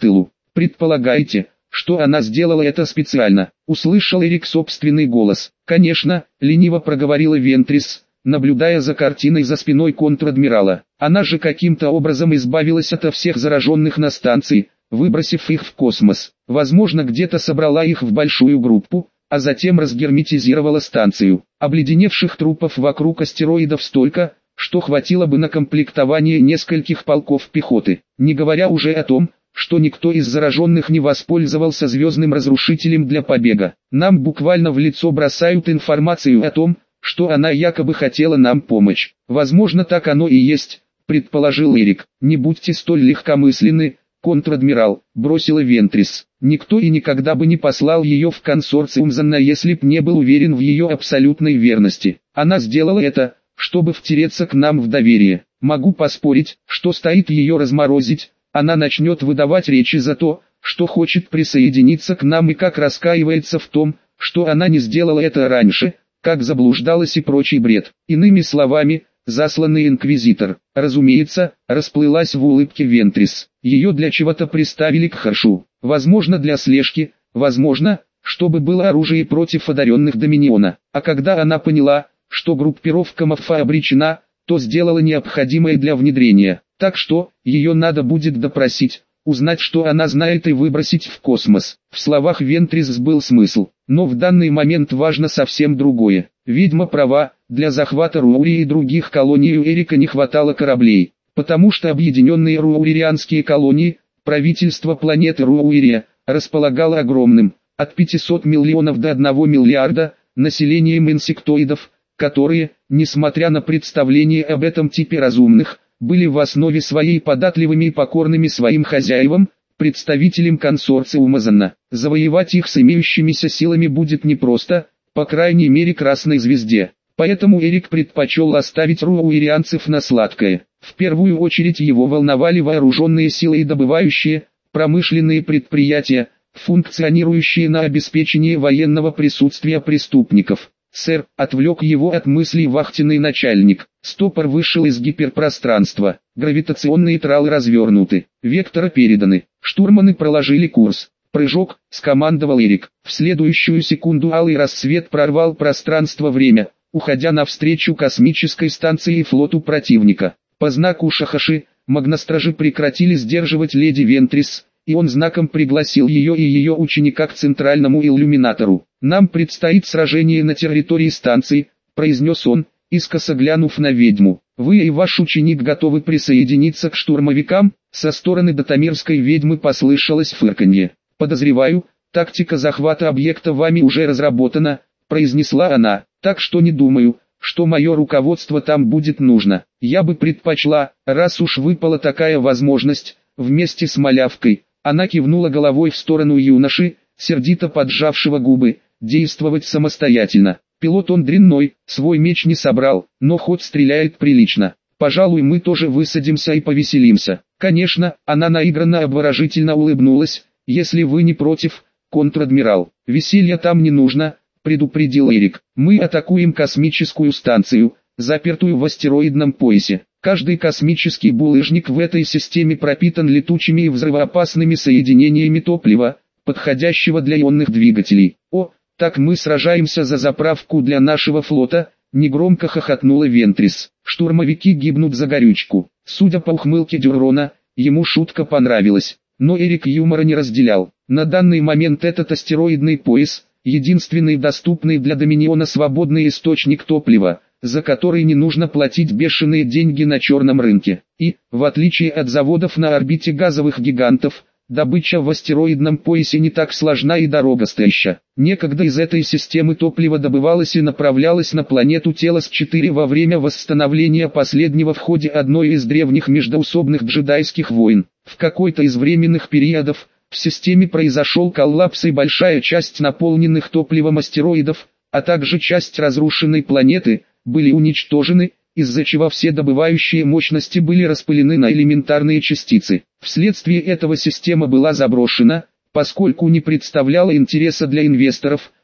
Предполагаете, что она сделала это специально? Услышал Эрик собственный голос. Конечно, лениво проговорила Вентрис, наблюдая за картиной за спиной контр-адмирала. Она же каким-то образом избавилась от всех зараженных на станции, выбросив их в космос. Возможно, где-то собрала их в большую группу, а затем разгерметизировала станцию. Обледеневших трупов вокруг астероидов столько, что хватило бы на комплектование нескольких полков пехоты. Не говоря уже о том, что никто из зараженных не воспользовался звездным разрушителем для побега. Нам буквально в лицо бросают информацию о том, что она якобы хотела нам помочь. Возможно, так оно и есть, предположил Эрик. Не будьте столь легкомысленны, контр-адмирал, бросила Вентрис. Никто и никогда бы не послал ее в консорциум Занна, если б не был уверен в ее абсолютной верности. Она сделала это, чтобы втереться к нам в доверие. Могу поспорить, что стоит ее разморозить, она начнет выдавать речи за то, что хочет присоединиться к нам и как раскаивается в том, что она не сделала это раньше, как заблуждалась и прочий бред. Иными словами, засланный инквизитор. Разумеется, расплылась в улыбке Вентрис. Ее для чего-то приставили к Харшу. Возможно, для слежки, возможно, чтобы было оружие против одаренных Доминиона. А когда она поняла, что группировка Мафа обречена, то сделала необходимое для внедрения. Так что, ее надо будет допросить, узнать, что она знает, и выбросить в космос. В словах Вентрис был смысл, но в данный момент важно совсем другое. Ведьма права, для захвата Руурии и других колоний у Эрика не хватало кораблей, потому что объединенные руурианские колонии, правительство планеты Руурия, располагало огромным, от пятисот миллионов до одного миллиарда, населением инсектоидов, которые, несмотря на представление об этом типе разумных, были в основе своей податливыми и покорными своим хозяевам, представителям консорциума Занна. Завоевать их с имеющимися силами будет непросто, по крайней мере Красной Звезде. Поэтому Эрик предпочел оставить руурианцев на сладкое. В первую очередь его волновали вооруженные силы и добывающие, промышленные предприятия, функционирующие на обеспечении военного присутствия преступников. «Сэр», — отвлек его от мыслей вахтенный начальник. Стопор вышел из гиперпространства. Гравитационные тралы развернуты. Векторы переданы. Штурманы проложили курс. «Прыжок», — скомандовал Эрик. В следующую секунду алый рассвет прорвал пространство-время, уходя навстречу космической станции и флоту противника. По знаку Шахаши, магностражи прекратили сдерживать леди Вентрис, и он знаком пригласил ее и ее ученика к центральному иллюминатору. «Нам предстоит сражение на территории станции», — произнес он, искоса глянув на ведьму. «Вы и ваш ученик готовы присоединиться к штурмовикам?» Со стороны датамирской ведьмы послышалось фырканье. «Подозреваю, тактика захвата объекта вами уже разработана», — произнесла она, «так что не думаю, что мое руководство там будет нужно. Я бы предпочла, раз уж выпала такая возможность, вместе с малявкой». Она кивнула головой в сторону юноши, сердито поджавшего губы, действовать самостоятельно. Пилот он дрянной, свой меч не собрал, но хоть стреляет прилично. Пожалуй, мы тоже высадимся и повеселимся. Конечно, она наигранно обворожительно улыбнулась, если вы не против, контр-адмирал. Веселья там не нужно, предупредил Эрик. Мы атакуем космическую станцию, запертую в астероидном поясе. Каждый космический булыжник в этой системе пропитан летучими и взрывоопасными соединениями топлива, подходящего для ионных двигателей. О, так мы сражаемся за заправку для нашего флота, негромко хохотнула Вентрис. Штурмовики гибнут за горючку. Судя по ухмылке Дюррона, ему шутка понравилась, но Эрик юмора не разделял. На данный момент этот астероидный пояс — единственный доступный для Доминиона свободный источник топлива, за который не нужно платить бешеные деньги на черном рынке. И, в отличие от заводов на орбите газовых гигантов, добыча в астероидном поясе не так сложна и дорогостояща. Некогда из этой системы топливо добывалось и направлялось на планету Телос четыре во время восстановления последнего в ходе одной из древних междоусобных джедайских войн. В какой-то из временных периодов в системе произошел коллапс, и большая часть наполненных топливом астероидов, а также часть разрушенной планеты, были уничтожены, из-за чего все добывающие мощности были распылены на элементарные частицы. Вследствие этого система была заброшена, поскольку не представляла интереса для инвесторов,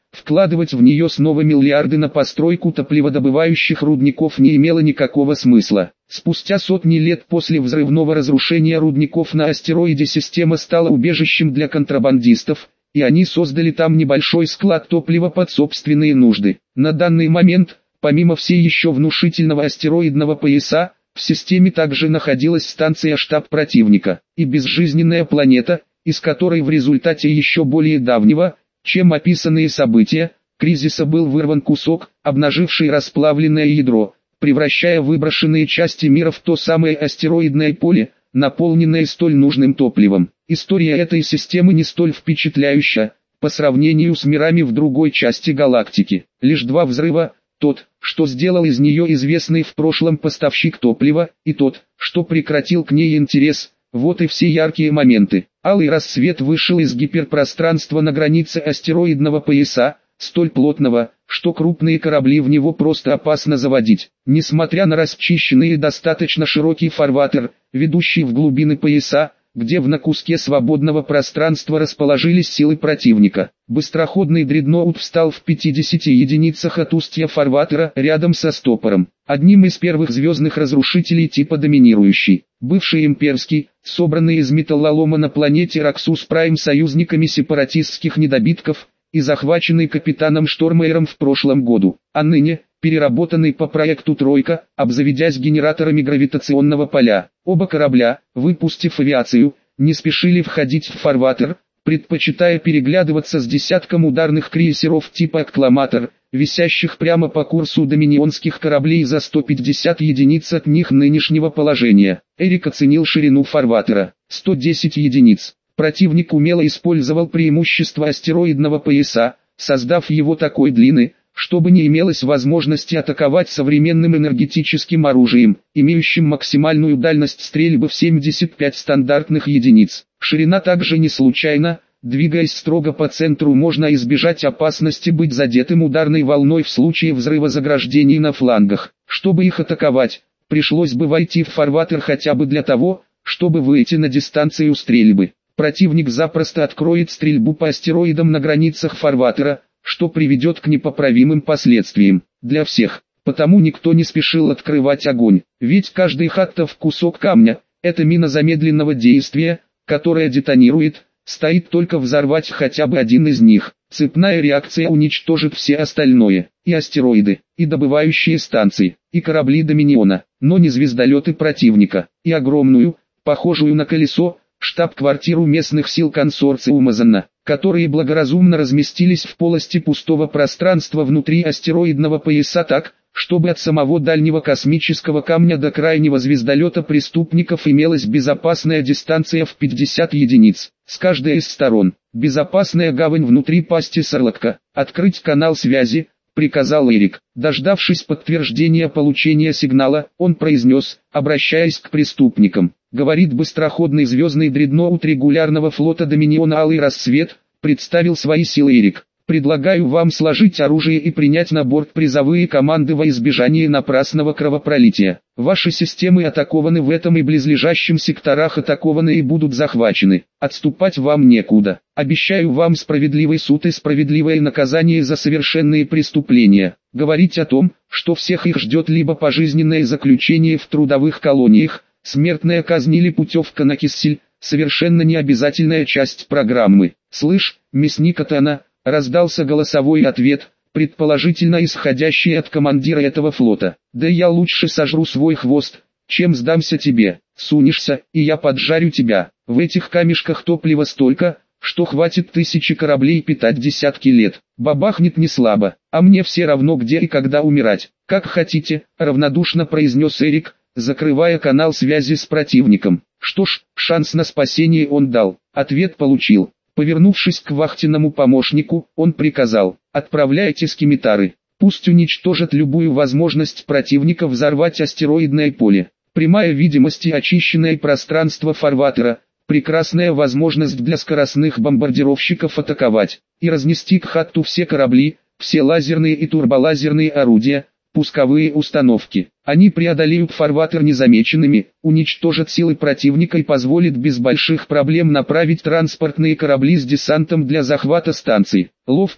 вкладывать в нее снова миллиарды на постройку топливодобывающих рудников не имело никакого смысла. Спустя сотни лет после взрывного разрушения рудников на астероиде система стала убежищем для контрабандистов, и они создали там небольшой склад топлива под собственные нужды. На данный момент, помимо всей еще внушительного астероидного пояса, в системе также находилась станция-штаб противника и безжизненная планета, из которой в результате еще более давнего, чем описанные события, кризиса был вырван кусок, обнаживший расплавленное ядро, превращая выброшенные части мира в то самое астероидное поле, наполненное столь нужным топливом. История этой системы не столь впечатляющая, по сравнению с мирами в другой части галактики. Лишь два взрыва, тот, что сделал из нее известный в прошлом поставщик топлива, и тот, что прекратил к ней интерес, вот и все яркие моменты. Алый рассвет вышел из гиперпространства на границе астероидного пояса, столь плотного, что крупные корабли в него просто опасно заводить. Несмотря на расчищенный и достаточно широкий фарватер, ведущий в глубины пояса, где в на куске свободного пространства расположились силы противника, быстроходный дредноут встал в пятидесяти единицах от устья фарватера рядом со стопором. Одним из первых звездных разрушителей типа доминирующий, бывший имперский, собранный из металлолома на планете Раксус Прайм союзниками сепаратистских недобитков, и захваченный капитаном Штормейером в прошлом году, а ныне, переработанный по проекту «Тройка», обзаведясь генераторами гравитационного поля. Оба корабля, выпустив авиацию, не спешили входить в фарватер, предпочитая переглядываться с десятком ударных крейсеров типа «Аккламатор», висящих прямо по курсу доминионских кораблей за сто пятьдесят единиц от них нынешнего положения. Эрик оценил ширину фарватера – сто десять единиц. Противник умело использовал преимущество астероидного пояса, создав его такой длины, чтобы не имелось возможности атаковать современным энергетическим оружием, имеющим максимальную дальность стрельбы в семьдесят пять стандартных единиц. Ширина также не случайна, двигаясь строго по центру можно избежать опасности быть задетым ударной волной в случае взрыва заграждений на флангах. Чтобы их атаковать, пришлось бы войти в фарватер хотя бы для того, чтобы выйти на дистанцию стрельбы. Противник запросто откроет стрельбу по астероидам на границах фарватера, что приведет к непоправимым последствиям для всех. Потому никто не спешил открывать огонь, ведь каждый хаттов кусок камня – это мина замедленного действия, которая детонирует, стоит только взорвать хотя бы один из них. Цепная реакция уничтожит все остальное, и астероиды, и добывающие станции, и корабли Доминиона, но не звездолеты противника, и огромную, похожую на колесо, штаб-квартиру местных сил консорциума Занна, которые благоразумно разместились в полости пустого пространства внутри астероидного пояса так, чтобы от самого дальнего космического камня до крайнего звездолета преступников имелась безопасная дистанция в пятьдесят единиц. С каждой из сторон, безопасная гавань внутри пасти Сарлотка. Открыть канал связи, приказал Эрик. Дождавшись подтверждения получения сигнала, он произнес, обращаясь к преступникам. Говорит быстроходный звездный дредноут регулярного флота Доминиона «Алый рассвет», представил свои силы Эрик. Предлагаю вам сложить оружие и принять на борт призовые команды во избежание напрасного кровопролития. Ваши системы атакованы в этом и близлежащем секторах атакованы и будут захвачены. Отступать вам некуда. Обещаю вам справедливый суд и справедливое наказание за совершенные преступления. Говорить о том, что всех их ждет либо пожизненное заключение в трудовых колониях, смертная казнь или путевка на кисель, совершенно необязательная часть программы. «Слышь, мясник Атана», раздался голосовой ответ, предположительно исходящий от командира этого флота. «Да я лучше сожру свой хвост, чем сдамся тебе. Сунешься, и я поджарю тебя. В этих камешках топлива столько, что хватит тысячи кораблей питать десятки лет. Бабахнет не слабо, а мне все равно где и когда умирать. Как хотите», равнодушно произнес Эрик, закрывая канал связи с противником. Что ж, шанс на спасение он дал. Ответ получил. Повернувшись к вахтенному помощнику, он приказал: «Отправляйте скимитары, пусть уничтожат любую возможность противника взорвать астероидное поле. Прямая видимость и очищенное пространство фарватера, прекрасная возможность для скоростных бомбардировщиков атаковать и разнести к хатту все корабли, все лазерные и турболазерные орудия, пусковые установки. Они преодолеют фарватер незамеченными, уничтожат силы противника и позволят без больших проблем направить транспортные корабли с десантом для захвата станций». Ловко,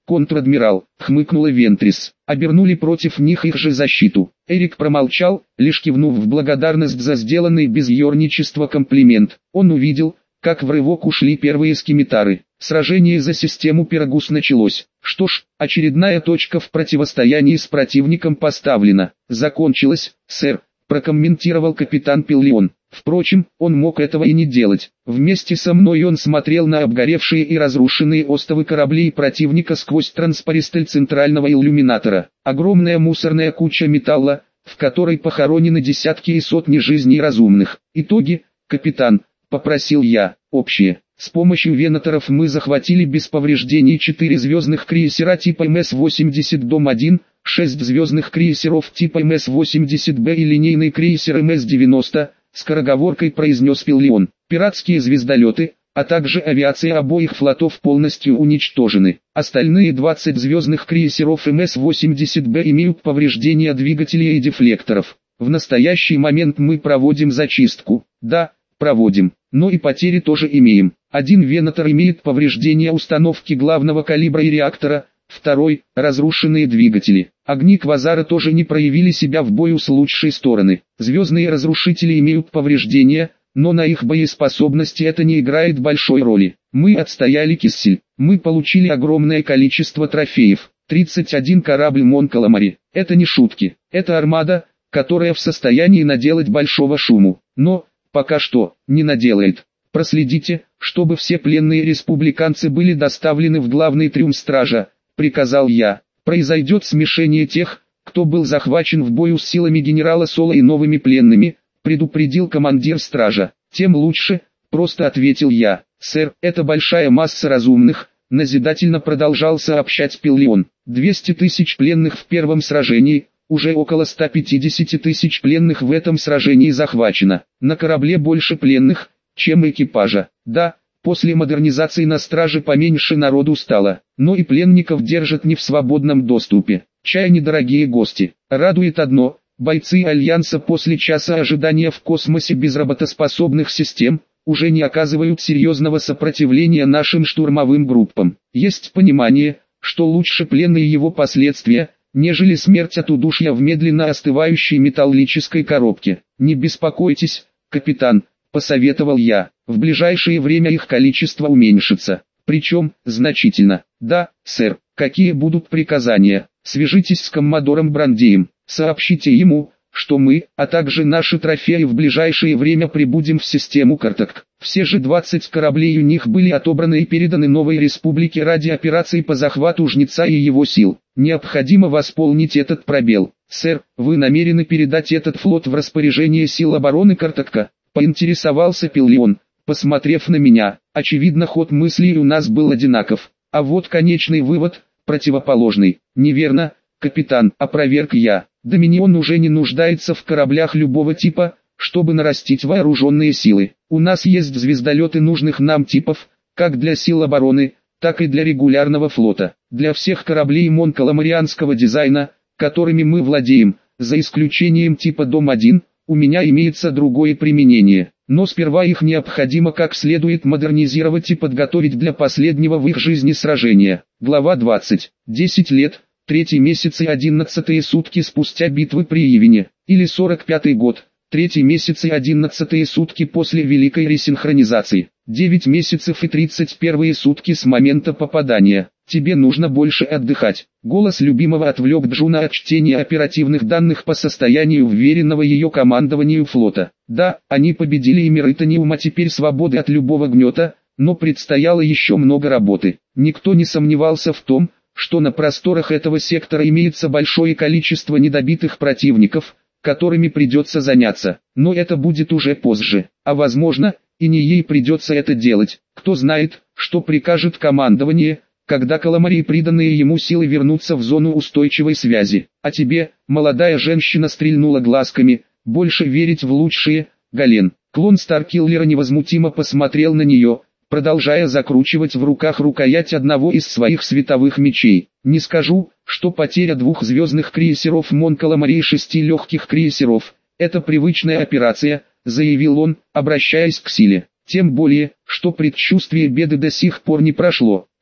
контр-адмирал, хмыкнула Вентрис. Обернули против них их же защиту. Эрик промолчал, лишь кивнув в благодарность за сделанный без ерничества комплимент. Он увидел, как в рывок ушли первые скимитары. Сражение за систему Пирогус началось. Что ж, очередная точка в противостоянии с противником поставлена. Закончилось, сэр, прокомментировал капитан Пиллион. Впрочем, он мог этого и не делать. Вместе со мной он смотрел на обгоревшие и разрушенные остовы кораблей противника сквозь транспаристель центрального иллюминатора. Огромная мусорная куча металла, в которой похоронены десятки и сотни жизней разумных. Итоги, капитан, попросил я, общие. С помощью венаторов мы захватили без повреждений четыре звездных крейсера типа эм эс восемьдесят Дом один, шесть звездных крейсеров типа эм эс восемьдесят бэ и линейный крейсер эм эс девяносто, скороговоркой произнес Пиллион. Пиратские звездолеты, а также авиация обоих флотов полностью уничтожены. Остальные двадцать звездных крейсеров эм эс восемьдесят бэ имеют повреждения двигателей и дефлекторов. В настоящий момент мы проводим зачистку. Да, проводим, но и потери тоже имеем. Один венатор имеет повреждения установки главного калибра и реактора, второй – разрушенные двигатели. Огни Квазара тоже не проявили себя в бою с лучшей стороны. Звездные разрушители имеют повреждения, но на их боеспособности это не играет большой роли. Мы отстояли Киссель. Мы получили огромное количество трофеев. тридцать один корабль Мон Каламари. Это не шутки. Это армада, которая в состоянии наделать большого шуму. Но, пока что, не наделает. Проследите, чтобы все пленные республиканцы были доставлены в главный трюм стража, приказал я. Произойдет смешение тех, кто был захвачен в бою с силами генерала Соло и новыми пленными, предупредил командир стража. Тем лучше, просто ответил я. Сэр, это большая масса разумных, назидательно продолжал сообщать Пиллион. двести тысяч пленных в первом сражении, уже около ста пятидесяти тысяч пленных в этом сражении захвачено. На корабле больше пленных, чем экипажа. Да, после модернизации на страже поменьше народу стало, но и пленников держат не в свободном доступе. Чай недорогие гости. Радует одно, бойцы Альянса после часа ожидания в космосе без работоспособных систем, уже не оказывают серьезного сопротивления нашим штурмовым группам. Есть понимание, что лучше плен и его последствия, нежели смерть от удушья в медленно остывающей металлической коробке. Не беспокойтесь, капитан, посоветовал я, в ближайшее время их количество уменьшится, причем, значительно. Да, сэр, какие будут приказания? Свяжитесь с коммодором Брандеем, сообщите ему, что мы, а также наши трофеи в ближайшее время прибудем в систему Картак. Все же двадцать кораблей у них были отобраны и переданы новой республике ради операции по захвату Жнеца и его сил. Необходимо восполнить этот пробел. Сэр, вы намерены передать этот флот в распоряжение сил обороны Картака? Поинтересовался Пиллион, посмотрев на меня. Очевидно, ход мыслей у нас был одинаков. А вот конечный вывод, противоположный. Неверно, капитан, опроверг я. Доминион уже не нуждается в кораблях любого типа, чтобы нарастить вооруженные силы. У нас есть звездолеты нужных нам типов, как для сил обороны, так и для регулярного флота. Для всех кораблей монкаламарианского дизайна, которыми мы владеем, за исключением типа Дом один, у меня имеется другое применение. Но сперва их необходимо как следует модернизировать и подготовить для последнего в их жизни сражения. Глава двадцать. десять лет. Третий месяц и одиннадцатые сутки спустя битвы при Ивине, или сорок пятый год, третий месяц и одиннадцатые сутки после Великой Ресинхронизации, девять месяцев и тридцать первые сутки с момента попадания. Тебе нужно больше отдыхать. Голос любимого отвлек Джуна от чтения оперативных данных по состоянию вверенного ее командованию флота. Да, они победили и Миритониум, а теперь свободы от любого гнета, но предстояло еще много работы. Никто не сомневался в том, что на просторах этого сектора имеется большое количество недобитых противников, которыми придется заняться. Но это будет уже позже, а возможно, и не ей придется это делать. Кто знает, что прикажет командование, когда Каламари и приданные ему силы вернутся в зону устойчивой связи. А тебе, молодая женщина, стрельнула глазками, больше верить в лучшее, Гален. Клон Старкиллера невозмутимо посмотрел на нее, продолжая закручивать в руках рукоять одного из своих световых мечей. Не скажу, что потеря двух звездных крейсеров Мон Каламари и шести легких крейсеров – это привычная операция, заявил он, обращаясь к силе. Тем более, что предчувствие беды до сих пор не прошло.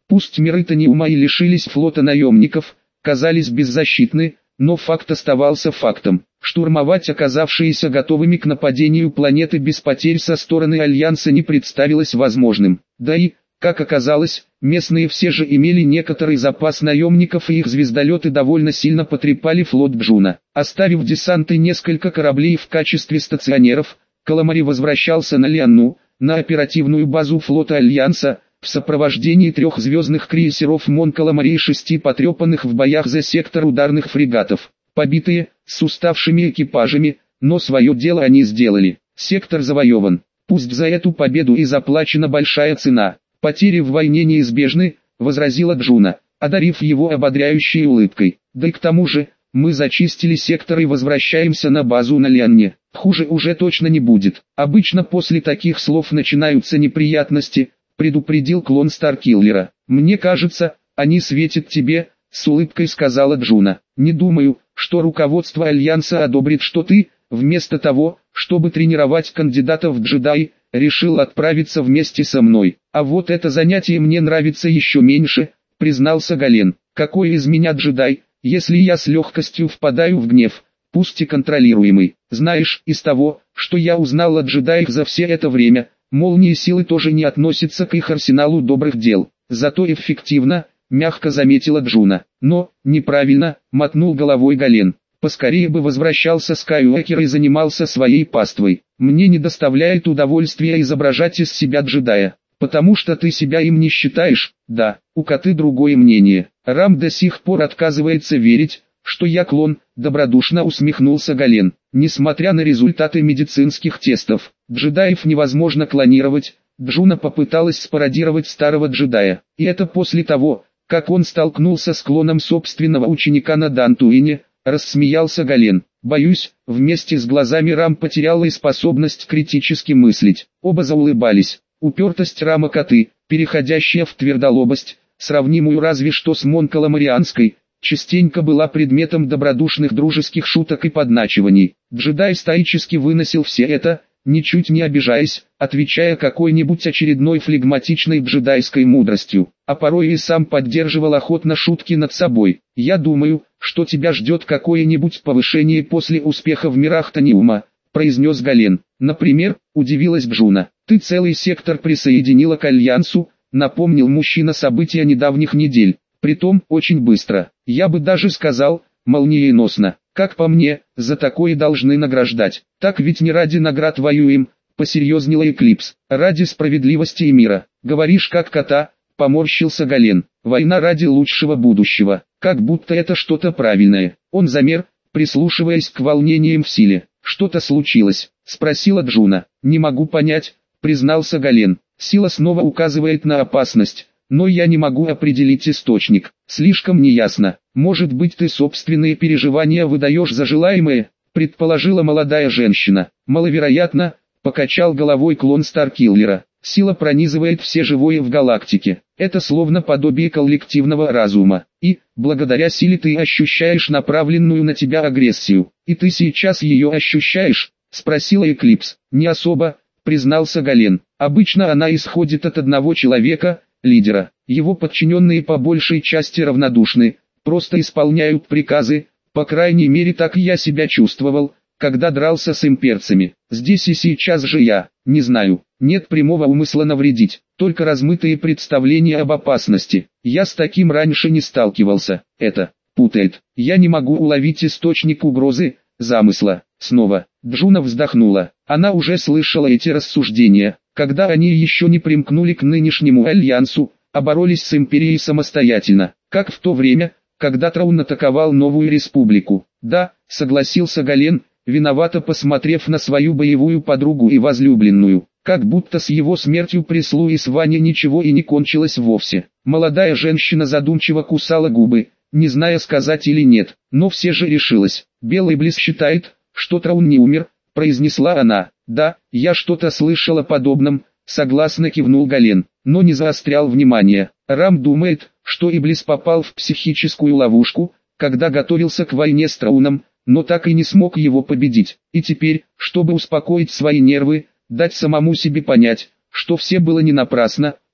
Пусть миры Таниума и лишились флота наемников, казались беззащитны, но факт оставался фактом. Штурмовать оказавшиеся готовыми к нападению планеты без потерь со стороны Альянса не представилось возможным. Да и, как оказалось, местные все же имели некоторый запас наемников, и их звездолеты довольно сильно потрепали флот Джуна. Оставив десант и несколько кораблей в качестве стационеров, Каламари возвращался на Лианну, на оперативную базу флота Альянса, в сопровождении трех звездных крейсеров Мон Каламари и шести потрепанных в боях за сектор ударных фрегатов. Побитые, с уставшими экипажами, но свое дело они сделали. Сектор завоеван. Пусть за эту победу и заплачена большая цена. Потери в войне неизбежны, возразила Джуна, одарив его ободряющей улыбкой. Да и к тому же, мы зачистили сектор и возвращаемся на базу на Лианне. Хуже уже точно не будет. Обычно после таких слов начинаются неприятности, предупредил клон Старкиллера. Мне кажется, они светят тебе, с улыбкой сказала Джуна. Не думаю, что руководство Альянса одобрит, что ты, вместо того, чтобы тренировать кандидатов в джедаи, решил отправиться вместе со мной. А вот это занятие мне нравится еще меньше, признался Гален. Какой из меня джедай, если я с легкостью впадаю в гнев, пусть и контролируемый. Знаешь, из того, что я узнал о джедаях за все это время, молнии силы тоже не относятся к их арсеналу добрых дел. Зато эффективно, мягко заметила Джуна. Но, неправильно, мотнул головой Гален. Поскорее бы возвращался Скайуокер и занимался своей паствой. Мне не доставляет удовольствия изображать из себя джедая. Потому что ты себя им не считаешь, да, у коты другое мнение. Рам до сих пор отказывается верить, что я клон, добродушно усмехнулся Гален. Несмотря на результаты медицинских тестов, джедаев невозможно клонировать. Джуна попыталась спародировать старого джедая. И это после того, как он столкнулся с клоном собственного ученика на Дантуине, рассмеялся Гален. Боюсь, вместе с глазами Рам потеряла и способность критически мыслить. Оба заулыбались. Упертость Рама коты, переходящая в твердолобость, сравнимую разве что с монкаламарианской, частенько была предметом добродушных дружеских шуток и подначиваний. Джедай стоически выносил все это, ничуть не обижаясь, отвечая какой-нибудь очередной флегматичной джедайской мудростью, а порой и сам поддерживал охотно шутки над собой. «Я думаю, что тебя ждет какое-нибудь повышение после успеха в мирах Таниума», произнес Гален. «Например», удивилась Джуна, «ты целый сектор присоединила к Альянсу», напомнил мужчина события недавних недель, притом очень быстро, я бы даже сказал, молниеносно. Как по мне, за такое должны награждать. Так ведь не ради наград воюем, посерьезнела Эклипс, ради справедливости и мира. Говоришь как кота, поморщился Гален. Война ради лучшего будущего, как будто это что-то правильное. Он замер, прислушиваясь к волнениям в силе. Что-то случилось, спросила Джуна. Не могу понять, признался Гален. Сила снова указывает на опасность, но я не могу определить источник. Слишком неясно. Может быть, ты собственные переживания выдаешь за желаемое, предположила молодая женщина. Маловероятно, покачал головой клон Старкиллера. Сила пронизывает все живое в галактике. Это словно подобие коллективного разума. И, благодаря силе ты ощущаешь направленную на тебя агрессию. И ты сейчас ее ощущаешь? Спросила Эклипс. Не особо, признался Гален. Обычно она исходит от одного человека, лидера. Его подчиненные по большей части равнодушны, просто исполняют приказы, по крайней мере так я себя чувствовал, когда дрался с имперцами. Здесь и сейчас же я, не знаю, нет прямого умысла навредить, только размытые представления об опасности. Я с таким раньше не сталкивался, это путает. Я не могу уловить источник угрозы, замысла. Снова, Джуна вздохнула, она уже слышала эти рассуждения, когда они еще не примкнули к нынешнему Альянсу, а боролись с Империей самостоятельно, как в то время, когда Траун атаковал Новую Республику. Да, согласился Гален, виновато посмотрев на свою боевую подругу и возлюбленную, как будто с его смертью при Слуис Ване ничего и не кончилось вовсе. Молодая женщина задумчиво кусала губы, не зная сказать или нет, но все же решилась. Белый Близ считает, что Траун не умер, произнесла она. Да, я что-то слышал о подобном, согласно кивнул Гален, но не заострял внимание. Рам думает, что Иблис попал в психическую ловушку, когда готовился к войне с Трауном, но так и не смог его победить. И теперь, чтобы успокоить свои нервы, дать самому себе понять, что все было не напрасно,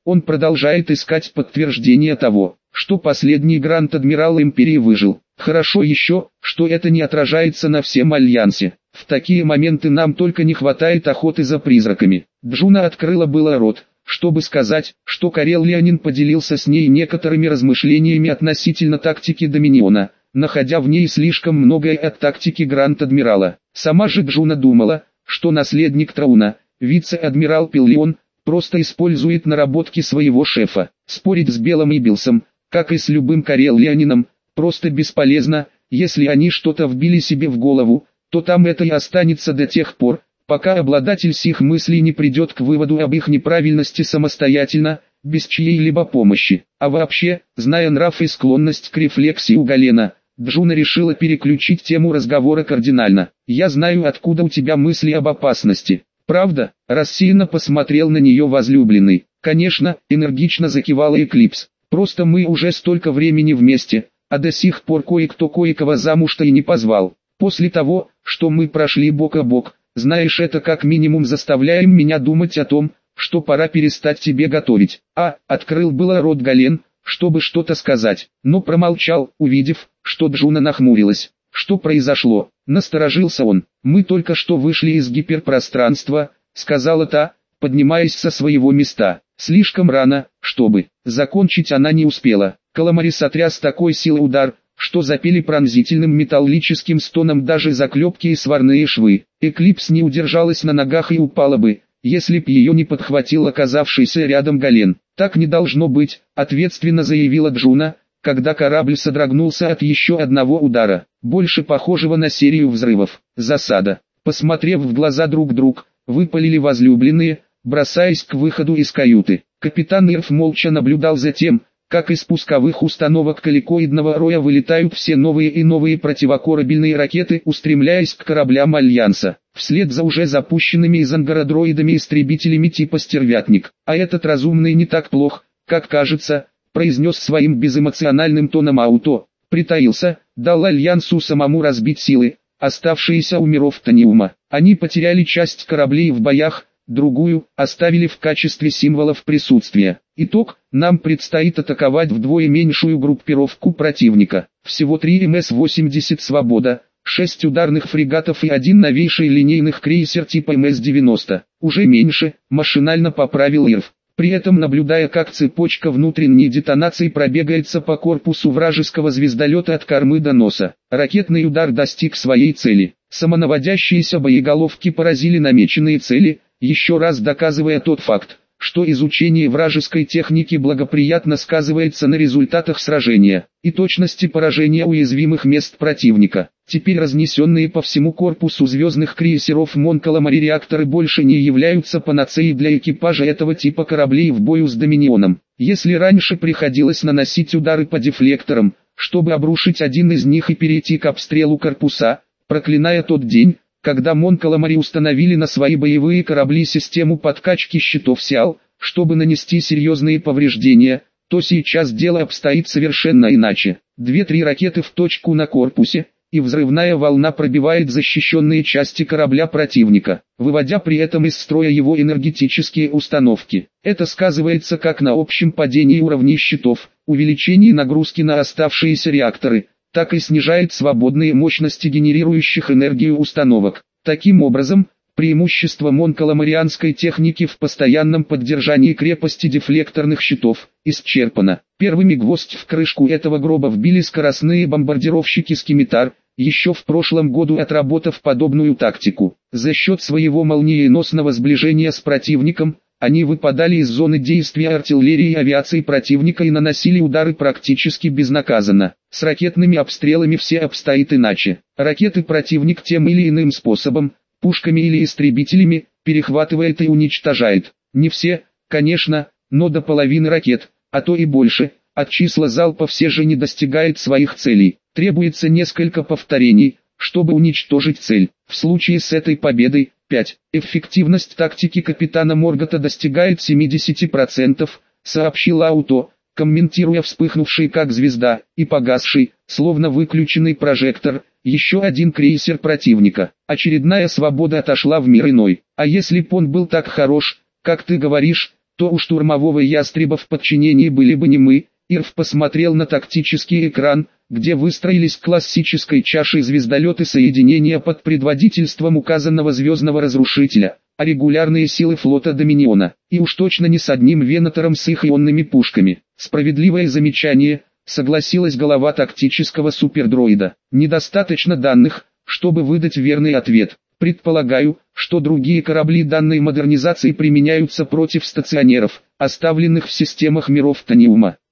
он продолжает искать подтверждение того, что последний Гранд-Адмирал Империи выжил. Хорошо еще, что это не отражается на всем Альянсе. В такие моменты нам только не хватает охоты за призраками. Джуна открыла было рот, чтобы сказать, что Карелианин поделился с ней некоторыми размышлениями относительно тактики Доминиона, находя в ней слишком многое от тактики Гранд-Адмирала. Сама же Джуна думала, что наследник Трауна, вице-адмирал Пиллион, просто использует наработки своего шефа. Спорить с Белым Ибилсом, как и с любым Карелианином, просто бесполезно. Если они что-то вбили себе в голову, то там это и останется до тех пор, пока обладатель сих мыслей не придет к выводу об их неправильности самостоятельно, без чьей-либо помощи. А вообще, зная нрав и склонность к рефлексии у Галена, Джуна решила переключить тему разговора кардинально. «Я знаю, откуда у тебя мысли об опасности. Правда?» – рассеянно посмотрел на нее возлюбленный. «Конечно», – энергично закивала Эклипс. «Просто мы уже столько времени вместе, а до сих пор кое-кто кое-кого замуж-то и не позвал. После того, что мы прошли бок о бок, знаешь, это как минимум заставляет меня думать о том, что пора перестать тебе готовить». А, открыл было рот Гален, чтобы что-то сказать, но промолчал, увидев, что Джуна нахмурилась. «Что произошло?» – насторожился он. «Мы только что вышли из гиперпространства», – сказала та, поднимаясь со своего места. Слишком рано, чтобы закончить она не успела. Каламари сотряс такой силой удар, что запели пронзительным металлическим стоном даже заклепки и сварные швы. Эклипс не удержалась на ногах и упала бы, если б ее не подхватил оказавшийся рядом Гален. «Так не должно быть», — ответственно заявила Джуна, когда корабль содрогнулся от еще одного удара, больше похожего на серию взрывов. «Засада». Посмотрев в глаза друг друг, выпалили возлюбленные, бросаясь к выходу из каюты. Капитан Ирф молча наблюдал за тем, как из пусковых установок колликоидного роя вылетают все новые и новые противокорабельные ракеты, устремляясь к кораблям Альянса, вслед за уже запущенными из ангара дроидами-истребителями типа «Стервятник». «А этот разумный не так плох, как кажется», произнес своим безэмоциональным тоном Ауто. «Притаился, дал Альянсу самому разбить силы, оставшиеся у миров Таниума. Они потеряли часть кораблей в боях, другую оставили в качестве символов присутствия. Итог: нам предстоит атаковать вдвое меньшую группировку противника. Всего три эм эс восемьдесят «Свобода», шесть ударных фрегатов и один новейший линейных крейсер типа эм эс девяносто. Уже меньше, машинально поправил Ирф, при этом наблюдая, как цепочка внутренней детонации пробегается по корпусу вражеского звездолета от кормы до носа. Ракетный удар достиг своей цели. Самонаводящиеся боеголовки поразили намеченные цели, еще раз доказывая тот факт, что изучение вражеской техники благоприятно сказывается на результатах сражения и точности поражения уязвимых мест противника. Теперь разнесенные по всему корпусу звездных крейсеров Мон Каламари реакторы больше не являются панацеей для экипажа этого типа кораблей в бою с Доминионом. Если раньше приходилось наносить удары по дефлекторам, чтобы обрушить один из них и перейти к обстрелу корпуса, проклиная тот день, когда Мон Каламари установили на свои боевые корабли систему подкачки щитов Сиал, чтобы нанести серьезные повреждения, то сейчас дело обстоит совершенно иначе. Две-три ракеты в точку на корпусе, и взрывная волна пробивает защищенные части корабля противника, выводя при этом из строя его энергетические установки. Это сказывается как на общем падении уровней щитов, увеличении нагрузки на оставшиеся реакторы, так и снижает свободные мощности генерирующих энергию установок. Таким образом, преимущество монкаламарианской техники в постоянном поддержании крепости дефлекторных щитов исчерпано. Первыми гвоздь в крышку этого гроба вбили скоростные бомбардировщики «Скимитар», еще в прошлом году отработав подобную тактику. За счет своего молниеносного сближения с противником, они выпадали из зоны действия артиллерии и авиации противника и наносили удары практически безнаказанно. С ракетными обстрелами все обстоит иначе. Ракеты противник тем или иным способом, пушками или истребителями, перехватывает и уничтожает. Не все, конечно, но до половины ракет, а то и больше, от числа залпа все же не достигает своих целей. Требуется несколько повторений, чтобы уничтожить цель. В случае с этой победой, пять. Эффективность тактики капитана Моргота достигает семидесяти процентов, сообщил Ауто, комментируя вспыхнувший как звезда, и погасший, словно выключенный прожектор, еще один крейсер противника. Очередная свобода отошла в мир иной. А если б он был так хорош, как ты говоришь, то у штурмового ястреба в подчинении были бы не мы. Ирв посмотрел на тактический экран, где выстроились классической чашей звездолеты соединения под предводительством указанного звездного разрушителя, а регулярные силы флота Доминиона, и уж точно не с одним Венатором с их ионными пушками. Справедливое замечание, согласилась голова тактического супердроида. Недостаточно данных, чтобы выдать верный ответ. Предполагаю, что другие корабли данной модернизации применяются против стационеров, оставленных в системах миров Таниума.